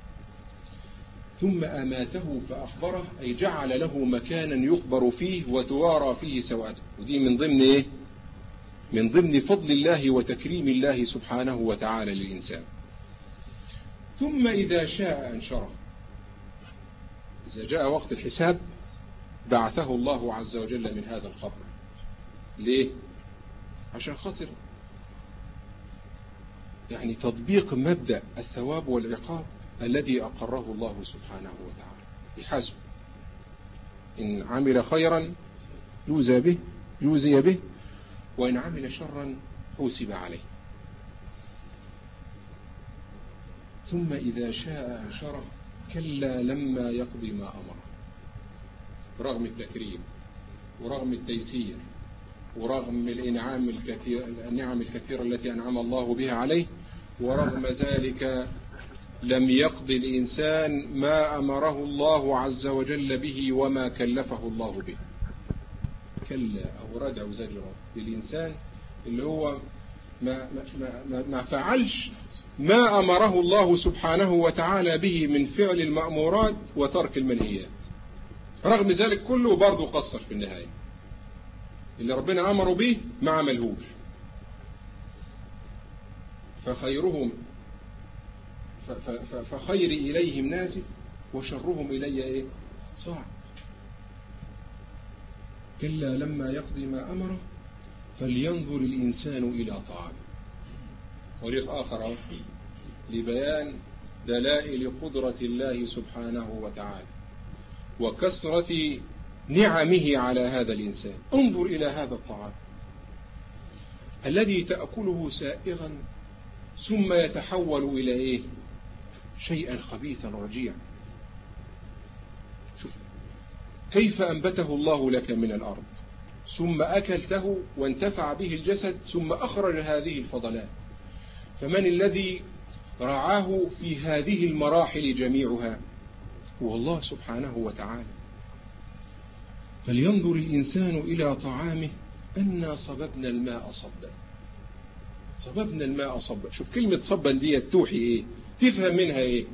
ثم أماته فأخبره، أي جعل له مكانا يخبر فيه وتوارى فيه سوءته. ودي من ضمن إيه؟ من ضمن فضل الله وتكريم الله سبحانه وتعالى للإنسان. ثم إذا شاء أنشره، إذا جاء وقت الحساب بعثه الله عز وجل من هذا القبر. ليه؟ عشان خاطر يعني تطبيق مبدأ الثواب والعقاب الذي أقره الله سبحانه وتعالى بحسب. إن عمل خيرا يوزى به يوزي به، وإن عمل شرا حوسب عليه. ثم إذا شاء أنشره، كلا لما يقضي ما أمره. رغم التكريم ورغم التيسير ورغم الإنعام الكثير النعم الكثيرة التي أنعم الله بها عليه، ورغم ذلك لم يقضي الإنسان ما أمره الله عز وجل به وما كلفه الله به. كلا أو ردع زجرة للإنسان اللي هو ما, ما, ما, ما فعلش ما أمره الله سبحانه وتعالى به من فعل المأمورات وترك المنهيات، رغم ذلك كله برضه قصر في النهاية. اللي ربنا أمره به ما عملهوش. فخيرهم فخير إليهم نازل وشرهم إلي إيه؟ صاع. كلا لما يقضي ما أمره فلينظر الإنسان إلى طعامه. طريق آخر لبيان دلائل قدرة الله سبحانه وتعالى وكثرة نعمه على هذا الإنسان. انظر إلى هذا الطعام الذي تأكله سائغا ثم يتحول إلى إيه؟ شيئا خبيثا رجيعا. شوف كيف أنبته الله لك من الأرض، ثم أكلته وانتفع به الجسد، ثم أخرج هذه الفضلات. فمن الذي رعاه في هذه المراحل جميعها؟ هو الله سبحانه وتعالى. فلينظر الإنسان إلى طعامه أنا صببنا الماء صبا. صببنا الماء صبا. شوف كلمة صبا دي توحي إيه؟ تفهم منها إيه؟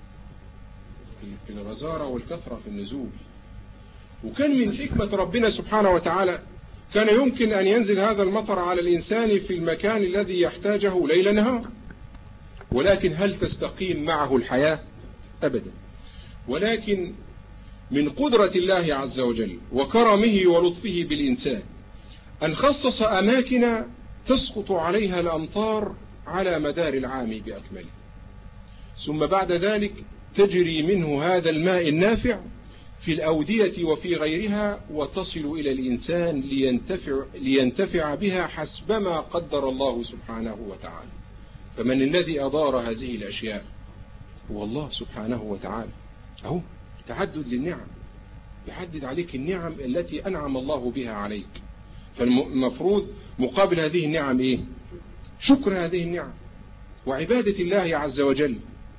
الغزارة والكثرة في النزول. وكان من حكمة ربنا سبحانه وتعالى كان يمكن أن ينزل هذا المطر على الإنسان في المكان الذي يحتاجه ليل نهار، ولكن هل تستقيم معه الحياة؟ أبدا. ولكن من قدرة الله عز وجل وكرمه ولطفه بالإنسان أن خصص أماكن تسقط عليها الأمطار على مدار العام بأكمله، ثم بعد ذلك تجري منه هذا الماء النافع في الأودية وفي غيرها وتصل إلى الإنسان لينتفع, لينتفع بها حسبما قدر الله سبحانه وتعالى. فمن الذي أدار هذه الأشياء؟ هو الله سبحانه وتعالى. أهو تعدد للنعم، يحدد عليك النعم التي أنعم الله بها عليك. فالمفروض مقابل هذه النعم إيه؟ شكر هذه النعم وعبادة الله عز وجل.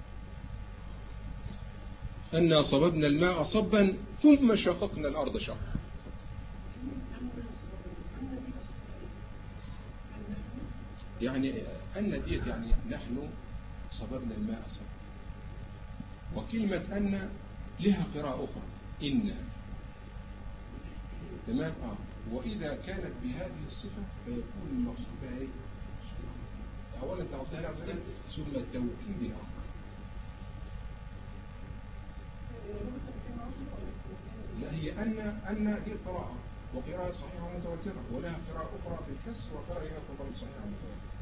أنا صببنا الماء صبا ثم شققنا الأرض شقا. يعني أن ديت يعني نحن صببنا الماء صبا. وكلمة أن لها قراءة أخرى إن. تمام. آه. وإذا كانت بهذه الصفة فيكون المقصود بها إيه؟ أولا تعصيها عز وجل ثم توكيد الأمر. لا، هي أن أن دي قراءة وقراءة صحيحة متواترة، ولها قراءة أخرى في الكسر وقراءة أخرى صحيحة متواترة.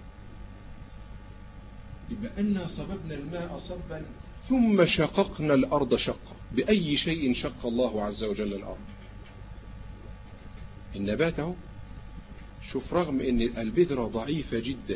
يبقى أن صببنا الماء صبا ثم شققنا الأرض شقا. بأي شيء شق الله عز وجل الأرض؟ النبات اهو. شوف، رغم ان البذرة ضعيفة جدا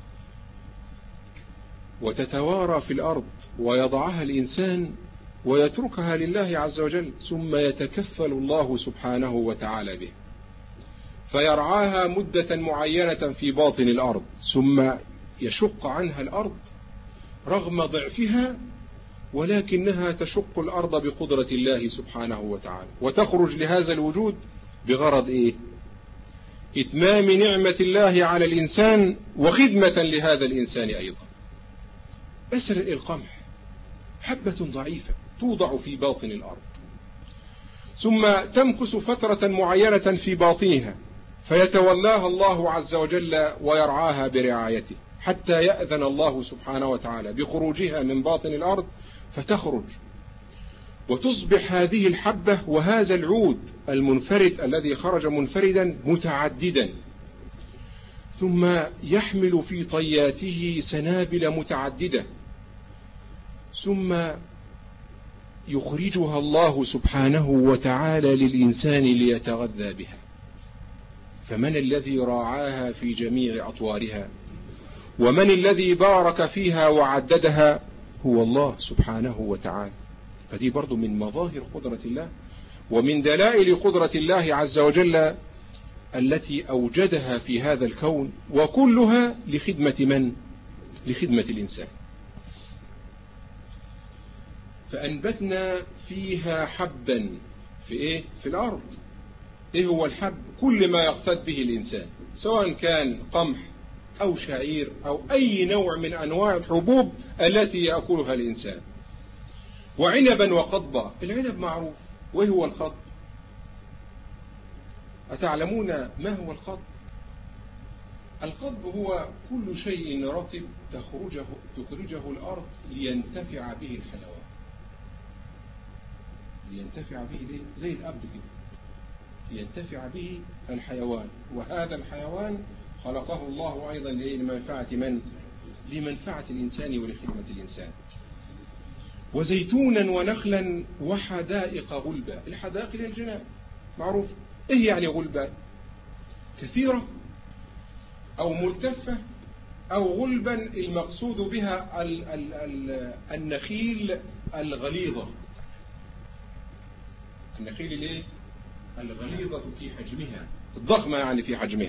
وتتوارى في الأرض ويضعها الإنسان ويتركها لله عز وجل، ثم يتكفل الله سبحانه وتعالى به فيرعاها مدة معينة في باطن الأرض، ثم يشق عنها الأرض رغم ضعفها، ولكنها تشق الأرض بقدرة الله سبحانه وتعالى، وتخرج لهذا الوجود بغرض إيه؟ إتمام نعمة الله على الإنسان وخدمة لهذا الإنسان أيضا. مثلا القمح، حبة ضعيفة توضع في باطن الأرض، ثم تمكث فترة معينة في باطنها فيتولاها الله عز وجل ويرعاها برعايته حتى يأذن الله سبحانه وتعالى بخروجها من باطن الأرض، فتخرج وتصبح هذه الحبة وهذا العود المنفرد الذي خرج منفردا متعددا، ثم يحمل في طياته سنابل متعددة، ثم يخرجها الله سبحانه وتعالى للإنسان ليتغذى بها. فمن الذي راعاها في جميع أطوارها؟ ومن الذي بارك فيها وعددها؟ هو الله سبحانه وتعالى. فدي برضو من مظاهر قدرة الله ومن دلائل قدرة الله عز وجل التي أوجدها في هذا الكون، وكلها لخدمة من؟ لخدمة الإنسان. فأنبتنا فيها حبا في إيه؟ في الأرض. إيه هو الحب؟ كل ما يقتد به الإنسان، سواء كان قمح أو شعير أو أي نوع من أنواع الحبوب التي يأكلها الإنسان. وعنبا وقضبا. العنب معروف. وإيه هو القضب؟ أتعلمون ما هو القضب؟ القضب هو كل شيء رطب تخرجه, تخرجه الأرض لينتفع به الحيوان. لينتفع به ليه؟ زي الأبد كده، لينتفع به الحيوان. وهذا الحيوان خلقه الله أيضا لمنفعة من؟ لمنفعة الإنسان ولخدمة الإنسان. وزيتونا ونخلا وحدائق غلبا. الحدائق للجنان معروف. إيه يعني غلبا؟ كثيرة أو ملتفة أو غلبا المقصود بها ال ال ال النخيل الغليظة. النخيل الايه؟ الغليظة في حجمها، الضخمة يعني في حجمها.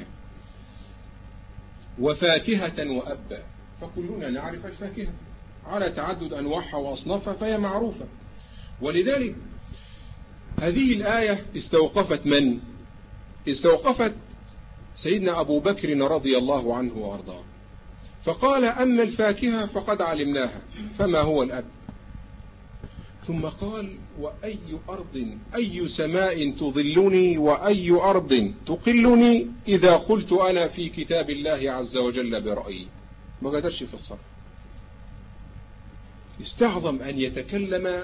وفاكهة وأبا. فكلنا نعرف الفاكهة على تعدد أنواعها وأصنافها فهي معروفة. ولذلك هذه الآية استوقفت من؟ استوقفت سيدنا أبو بكر رضي الله عنه وأرضاه، فقال: أما الفاكهة فقد علمناها، فما هو الأب؟ ثم قال: وأي أرض أي سماء تظلني وأي أرض تقلني إذا قلت أنا في كتاب الله عز وجل برأيي. ما قدرش في الصرف، استعظم أن يتكلم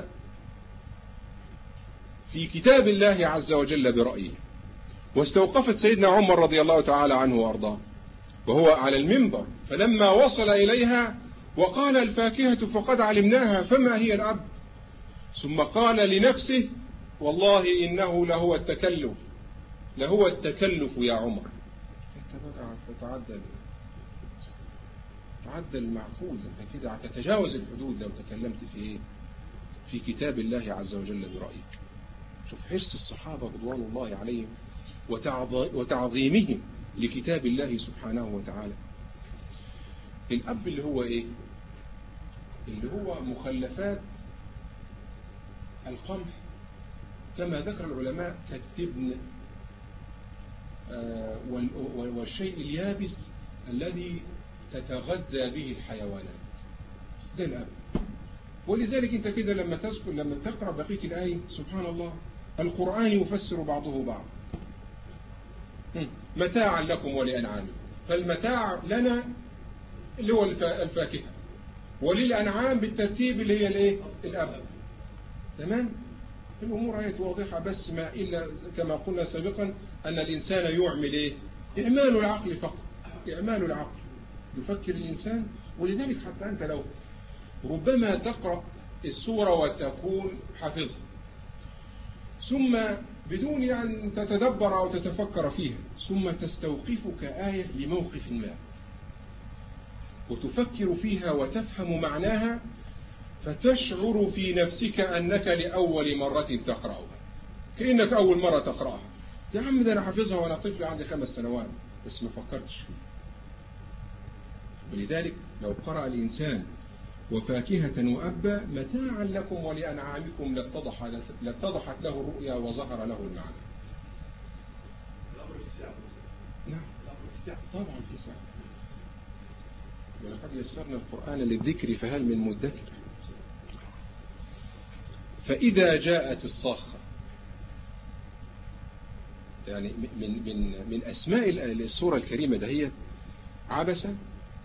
في كتاب الله عز وجل برأيه. واستوقفت سيدنا عمر رضي الله تعالى عنه وأرضاه وهو على المنبر، فلما وصل إليها وقال: الفاكهة فقد علمناها، فما هي الأب؟ ثم قال لنفسه: والله إنه لهو التكلف، لهو التكلف يا عمر. انت بقى تتعدل تعدل المعقول، انت كده هتتجاوز الحدود لو تكلمت في ايه؟ في كتاب الله عز وجل برأيك. شوف حرص الصحابة رضوان الله عليهم وتعظيمهم لكتاب الله سبحانه وتعالى. الأب اللي هو ايه؟ اللي هو مخلفات القمح كما ذكر العلماء كالتبن آه والشيء اليابس الذي تتغذى به الحيوانات. ده الأب. ولذلك أنت كده لما تذكر لما تقرأ بقية الآية سبحان الله القرآن يفسر بعضه بعض. متاعا لكم ولأنعامكم، فالمتاع لنا اللي هو الفاكهة، وللأنعام بالترتيب اللي هي الايه الأب. تمام. الأمور هي واضحة، بس ما إلا كما قلنا سابقا أن الإنسان يعمل إيه إعمال العقل فقط، إعمال العقل يفكر الإنسان. ولذلك حتى أنت لو ربما تقرأ السورة وتكون حافظها ثم بدون يعني تتدبر أو تتفكر فيها ثم تستوقفك آية لموقف ما وتفكر فيها وتفهم معناها فتشعر في نفسك أنك لأول مرة تقرأها، كأنك أول مرة تقرأها. يا عم ده أنا حافظها وأنا طفل عندي خمس سنوات بس ما فكرتش فيها. ولذلك لو قرأ الإنسان وفاكهة وأبا متاعا لكم ولأنعامكم لاتضح لاتضحت له الرؤيا وظهر له المعنى. نعم طبعا في سعة. ولقد يسرنا القرآن للذكر فهل من مدكر. فإذا جاءت الصاخة، يعني من من من أسماء السورة الكريمة ده هي عبسة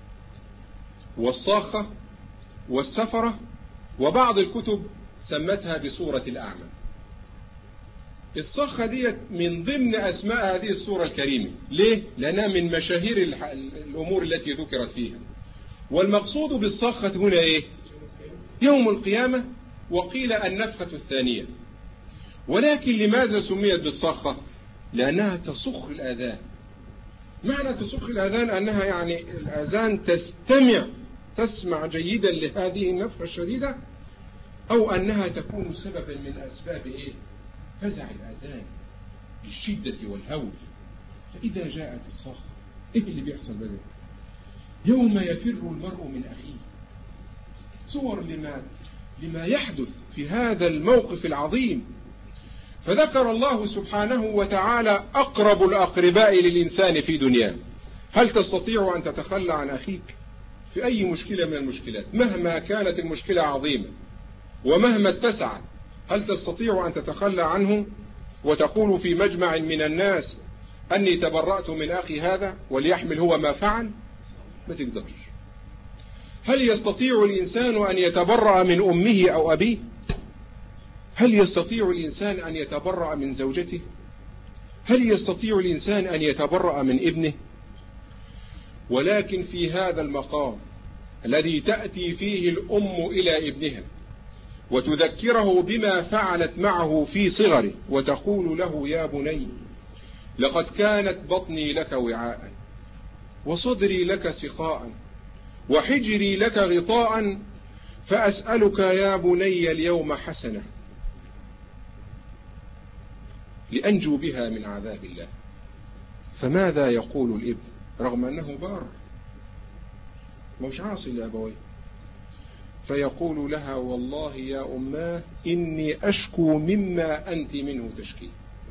والصاخة والسفرة، وبعض الكتب سمتها بسورة الأعمى. الصاخة دي من ضمن أسماء هذه السورة الكريمة. ليه؟ لأنها من مشاهير الأمور التي ذكرت فيها. والمقصود بالصاخة هنا إيه؟ يوم القيامة، وقيل النفخة الثانية. ولكن لماذا سميت بالصاخة؟ لأنها تصخ الآذان. معنى تصخ الآذان أنها يعني الآذان تستمع تسمع جيدا لهذه النفخة الشديدة، أو أنها تكون سببا من أسباب إيه؟ فزع الآذان بالشدة والهول. فإذا جاءت الصاخة إيه اللي بيحصل بقى؟ يوم يفر المرء من أخيه. صور لما لما يحدث في هذا الموقف العظيم. فذكر الله سبحانه وتعالى أقرب الأقرباء للإنسان في دنياه. هل تستطيع أن تتخلى عن أخيك في أي مشكلة من المشكلات مهما كانت المشكلة عظيمة ومهما اتسعت؟ هل تستطيع أن تتخلى عنه وتقول في مجمع من الناس أني تبرأت من أخي هذا وليحمل هو ما فعل؟ ما تقدرش. هل يستطيع الإنسان أن يتبرأ من أمه أو أبيه؟ هل يستطيع الإنسان أن يتبرأ من زوجته؟ هل يستطيع الإنسان أن يتبرأ من ابنه؟ ولكن في هذا المقام الذي تأتي فيه الأم إلى ابنها وتذكره بما فعلت معه في صغره وتقول له يا بني لقد كانت بطني لك وعاء وصدري لك سقاء وحجري لك غطاء فأسألك يا بني اليوم حسنة لأنجو بها من عذاب الله. فماذا يقول الابن رغم أنه بار مش عاصي لأبويه؟ فيقول لها والله يا أماه إني أشكو مما أنت منه تشكي.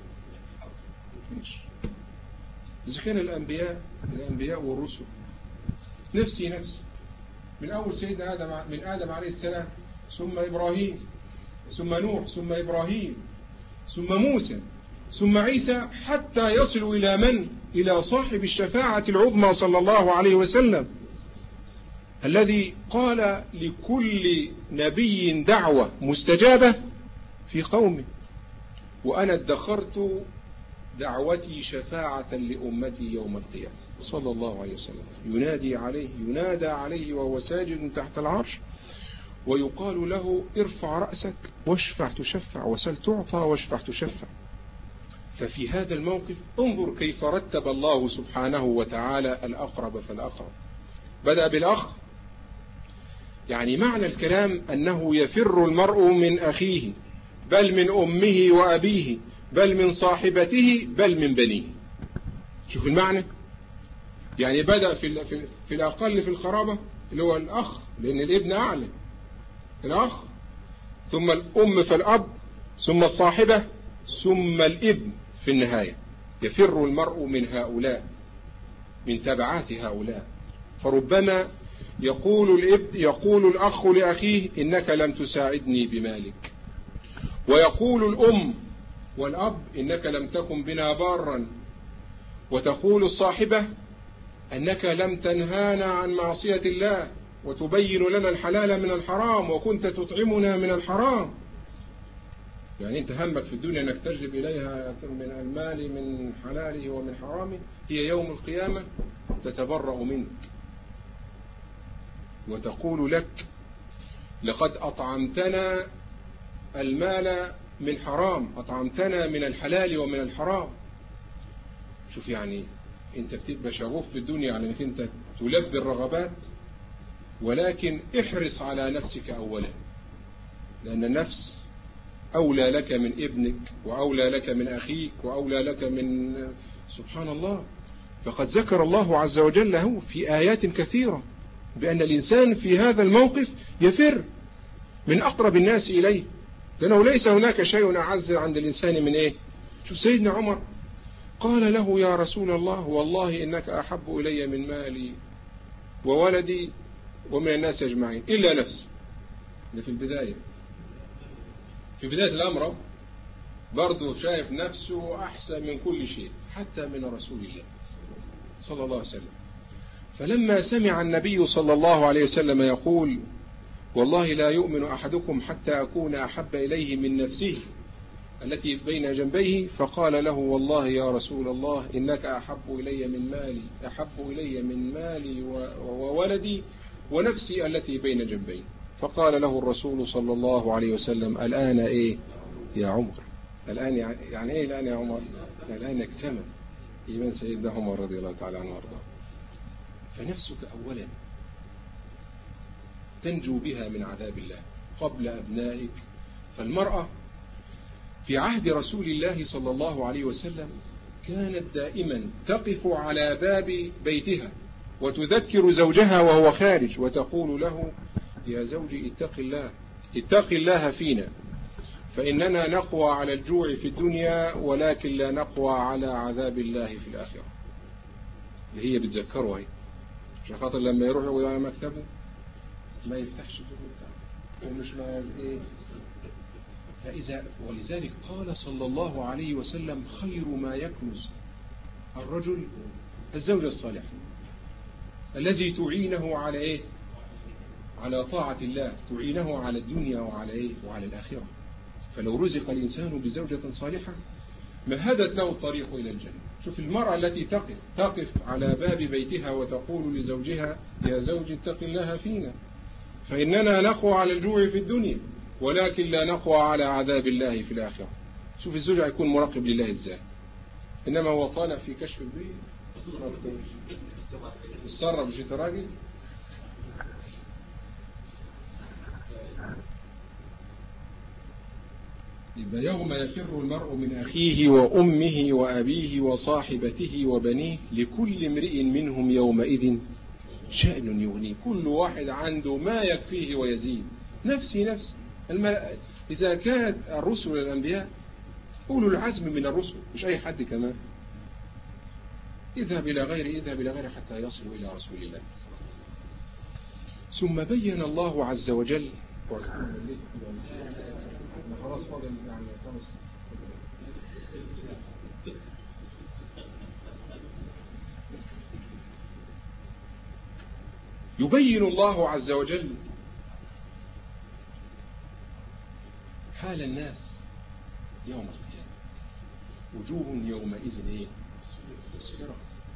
إذا كان الأنبياء الأنبياء والرسل نفسي نفسي من أول سيدنا آدم من آدم عليه السلام ثم إبراهيم ثم نوح ثم إبراهيم ثم موسى ثم عيسى حتى يصل إلى من؟ إلى صاحب الشفاعة العظمى صلى الله عليه وسلم الذي قال لكل نبي دعوة مستجابة في قومه وأنا ادخرت دعوتي شفاعة لأمتي يوم القيامة صلى الله عليه وسلم. ينادي عليه ينادى عليه وهو ساجد تحت العرش ويقال له ارفع رأسك واشفع تشفع وسل تعطى واشفع تشفع. ففي هذا الموقف انظر كيف رتب الله سبحانه وتعالى الأقرب فالأقرب. بدأ بالأخ، يعني معنى الكلام أنه يفر المرء من أخيه بل من أمه وأبيه بل من صاحبته بل من بنيه. شوف المعنى، يعني بدأ في, في, في الأقل في القرابة اللي هو الأخ لأن الابن أعلى، الأخ ثم الأم فالأب ثم الصاحبة ثم الابن في النهاية. يفر المرء من هؤلاء من تبعات هؤلاء. فربما يقول الابن يقول الأخ لأخيه إنك لم تساعدني بمالك، ويقول الأم والأب إنك لم تكن بنا بارا، وتقول الصاحبة أنك لم تنهانا عن معصية الله وتبين لنا الحلال من الحرام وكنت تطعمنا من الحرام. يعني أنت همك في الدنيا أنك تجلب إليها من المال من حلاله ومن حرامه، هي يوم القيامة تتبرأ منك وتقول لك لقد أطعمتنا المال من حرام، أطعمتنا من الحلال ومن الحرام. شوف يعني أنت بتبقى شغوف في الدنيا على أنك أنت تلبي الرغبات، ولكن احرص على نفسك أولا، لأن النفس أولى لك من ابنك وأولى لك من أخيك وأولى لك من سبحان الله. فقد ذكر الله عز وجل له في آيات كثيرة بأن الإنسان في هذا الموقف يفر من أقرب الناس إليه، لأنه ليس هناك شيء أعز عند الإنسان من إيه. شوف سيدنا عمر قال له يا رسول الله والله إنك أحب إلي من مالي وولدي ومن الناس أجمعين إلا نفسي. ده في البداية، في بداية الأمر برضو شايف نفسه أحسن من كل شيء حتى من رسول الله صلى الله عليه وسلم. فلما سمع النبي صلى الله عليه وسلم يقول والله لا يؤمن أحدكم حتى أكون أحب إليه من نفسه التي بين جنبيه، فقال له والله يا رسول الله إنك أحب إلي من مالي أحب إلي من مالي وولدي ونفسي التي بين جنبي. فقال له الرسول صلى الله عليه وسلم الآن إيه يا عمر، الآن يعني إيه الآن يا عمر، الآن اكتمل إيمان سيدنا عمر رضي الله تعالى عنه وارضاه. فنفسك أولا تنجو بها من عذاب الله قبل أبنائك. فالمرأة في عهد رسول الله صلى الله عليه وسلم كانت دائما تقف على باب بيتها وتذكر زوجها وهو خارج وتقول له يا زوجي اتق الله اتق الله فينا، فإننا نقوى على الجوع في الدنيا ولكن لا نقوى على عذاب الله في الآخرة. هي بتذكره هي عشان خاطر لما يروح يقول على مكتبه ما يفتحش الدنيا بتاعه ومش ما ايه. فإذا ولذلك قال صلى الله عليه وسلم خير ما يكنز الرجل الزوجة الصالحة الذي تعينه على ايه، على طاعة الله، تعينه على الدنيا وعلى ايه وعلى الآخرة. فلو رزق الإنسان بزوجة صالحة مهدت له الطريق إلى الجنة. شوف المرأة التي تقف تقف على باب بيتها وتقول لزوجها يا زوجي اتق الله فينا، فإننا نقوى على الجوع في الدنيا ولكن لا نقوى على عذاب الله في الآخرة. شوف الزوج هيكون مراقب لله ازاي، إنما هو طالع في كشف البيت الصرف مش راجل. يبقى يوم يفر المرء من أخيه وأمه وأبيه وصاحبته وبنيه لكل امرئ منهم يومئذ شأن يغنيه. كل واحد عنده ما يكفيه ويزيد. نفسي نفسي الملأ. إذا كانت الرسل والأنبياء أولو العزم من الرسل مش أي حد كمان، اذهب إلى غير اذهب إلى غير حتى يصلوا إلى رسول الله. ثم بين الله عز وجل خلاص فاضل يعني خمس يبين الله عز وجل حال الناس يوم القيامة. وجوه يومئذ ايه مسفرة،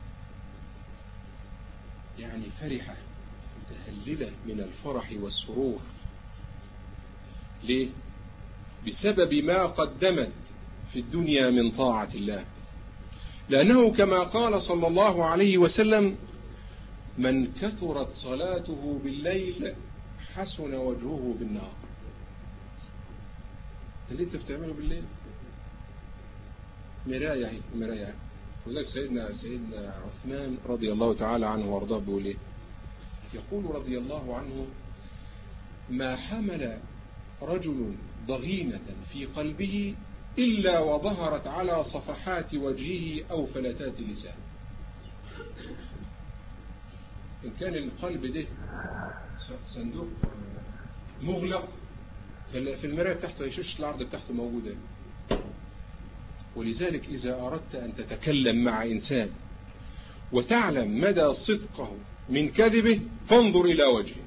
يعني فرحة متهللة من الفرح والسرور. ليه؟ بسبب ما قدمت في الدنيا من طاعة الله. لأنه كما قال صلى الله عليه وسلم من كثرت صلاته بالليل حسن وجهه بالنهار. اللي انت بتعمله بالليل مراية هي مراية. وذلك سيدنا سيدنا عثمان رضي الله تعالى عنه وارضاه بيقول ايه؟ يقول رضي الله عنه ما حمل رجل ضغينة في قلبه إلا وظهرت على صفحات وجهه أو فلتات لسانه. إن كان القلب ده صندوق مغلق في المراية بتاعته يشوش العرض بتاعته موجودة. ولذلك إذا أردت أن تتكلم مع إنسان وتعلم مدى صدقه من كذبه فانظر إلى وجهه،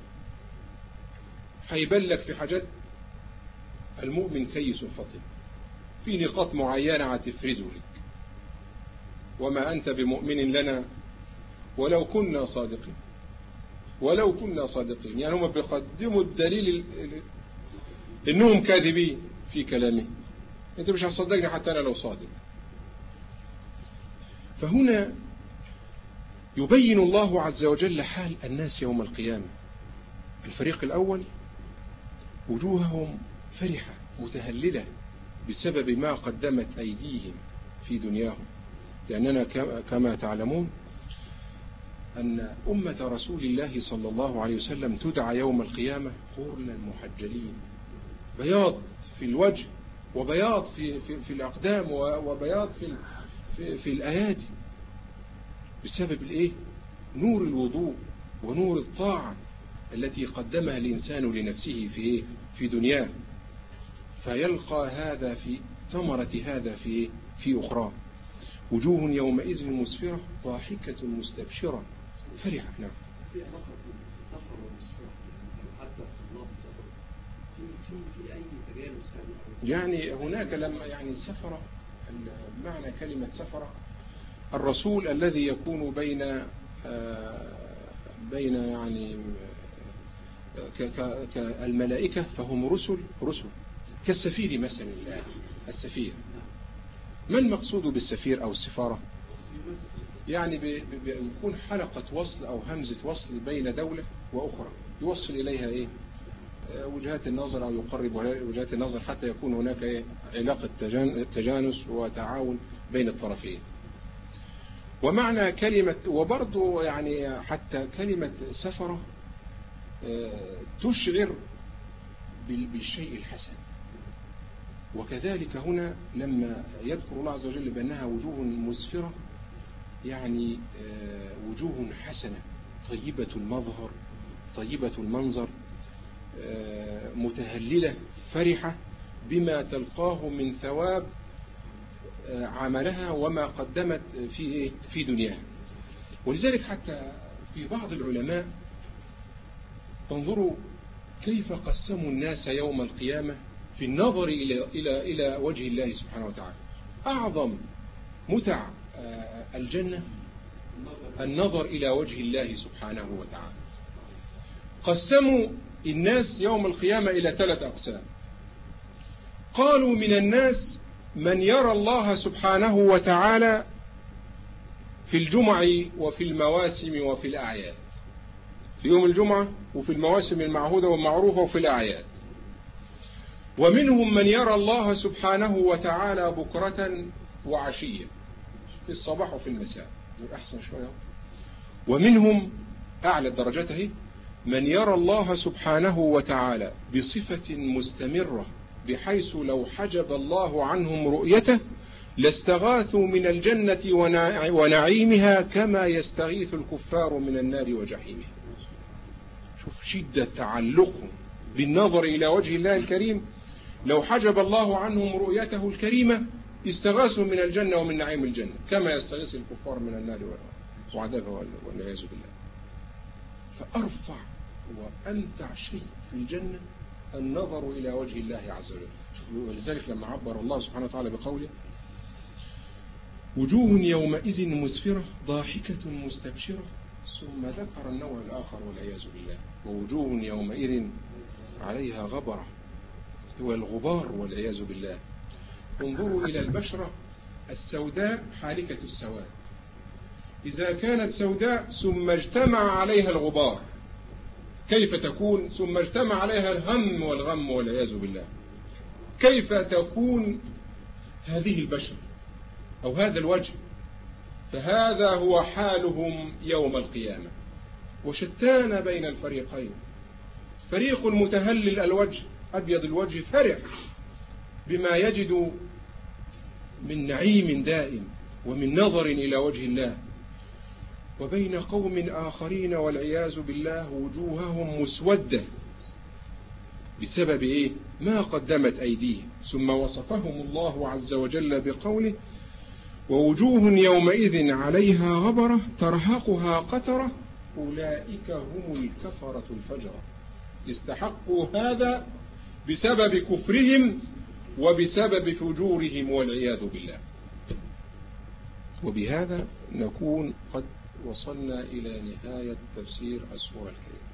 هيبلك في حاجات. المؤمن كيس فطن، في نقاط معينة هتفرزه لك. وما أنت بمؤمن لنا ولو كنا صادقين، ولو كنا صادقين. يعني هم بيقدموا الدليل إنهم كاذبين في كلامه، أنت مش هتصدقني حتى أنا لو صادق. فهنا يبين الله عز وجل حال الناس يوم القيامة. الفريق الأول وجوههم فرحة متهللة بسبب ما قدمت أيديهم في دنياهم، لأننا كما تعلمون أن أمة رسول الله صلى الله عليه وسلم تدعى يوم القيامة غرلا محجلين، بياض في الوجه وبياض في, في, في الأقدام وبياض في, في, في الأيادي، بسبب الإيه؟ نور الوضوء ونور الطاعة التي قدمها الإنسان لنفسه في في دنياه، فيلقى هذا في ثمرة هذا في في أخرى. وجوه يومئذ مسفرة ضاحكة مستبشرة فرحة. نعم. في علاقة بالسفر والمسفرة حتى في اللفظ في في في أي تجانس يعني هناك لما يعني سفرة، معنى كلمة سفرة الرسول الذي يكون بين بين يعني كالملائكة، فهم رسل رسل كالسفير مثلا. الآن السفير، ما المقصود بالسفير أو السفارة؟ يعني بيكون حلقة وصل أو همزة وصل بين دولة وأخرى، يوصل إليها إيه؟ وجهات النظر أو يقرب وجهات النظر حتى يكون هناك إيه؟ علاقة تجانس وتعاون بين الطرفين. ومعنى كلمة وبرضو يعني حتى كلمة سفرة تشعر بالشيء الحسن. وكذلك هنا لما يذكر الله عز وجل بأنها وجوه مسفرة، يعني وجوه حسنة طيبة المظهر طيبة المنظر متهللة فرحة بما تلقاه من ثواب عملها وما قدمت في في دنياها. ولذلك حتى في بعض العلماء تنظروا كيف قسموا الناس يوم القيامة في النظر إلى إلى إلى وجه الله سبحانه وتعالى. أعظم متع الجنة النظر إلى وجه الله سبحانه وتعالى. قسموا الناس يوم القيامة إلى ثلاث أقسام. قالوا من الناس من يرى الله سبحانه وتعالى في الجمع وفي المواسم وفي الأعياد، في يوم الجمعة وفي المواسم المعهودة والمعروفة وفي الأعياد. ومنهم من يرى الله سبحانه وتعالى بكرة وعشية، في الصباح وفي المساء، دول أحسن شوية. ومنهم أعلى درجته من يرى الله سبحانه وتعالى بصفة مستمرة، بحيث لو حجب الله عنهم رؤيته لاستغاثوا من الجنة ونعيمها كما يستغيث الكفار من النار وجحيمها. شوف شدة تعلقهم بالنظر إلى وجه الله الكريم، لو حجب الله عنهم رؤيته الكريمة استغاثوا من الجنة ومن نعيم الجنة كما يستغيث الكفار من النار وعذابها والعياذ بالله. فأرفع وأمتع شيء في الجنة النظر إلى وجه الله عز وجل. ولذلك لما عبر الله سبحانه وتعالى بقوله وجوه يومئذ مسفرة ضاحكة مستبشرة، ثم ذكر النوع الآخر والعياذ بالله ووجوه يومئذ عليها غبرة، هو الغبار والعياذ بالله. انظروا إلى البشرة السوداء حالكة السواد، إذا كانت سوداء ثم اجتمع عليها الغبار كيف تكون؟ ثم اجتمع عليها الهم والغم والعياذ بالله، كيف تكون هذه البشرة أو هذا الوجه؟ فهذا هو حالهم يوم القيامة. وشتان بين الفريقين، فريق متهلل الوجه أبيض الوجه فرح بما يجد من نعيم دائم ومن نظر إلى وجه الله، وبين قوم آخرين والعياذ بالله وجوههم مسودة بسبب إيه؟ ما قدمت أيديهم. ثم وصفهم الله عز وجل بقوله ووجوه يومئذ عليها غبرة ترهقها قترة أولئك هم الكفرة الفجرة. استحقوا هذا بسبب كفرهم وبسبب فجورهم والعياذ بالله. وبهذا نكون قد وصلنا إلى نهاية تفسير السورة الكريمة.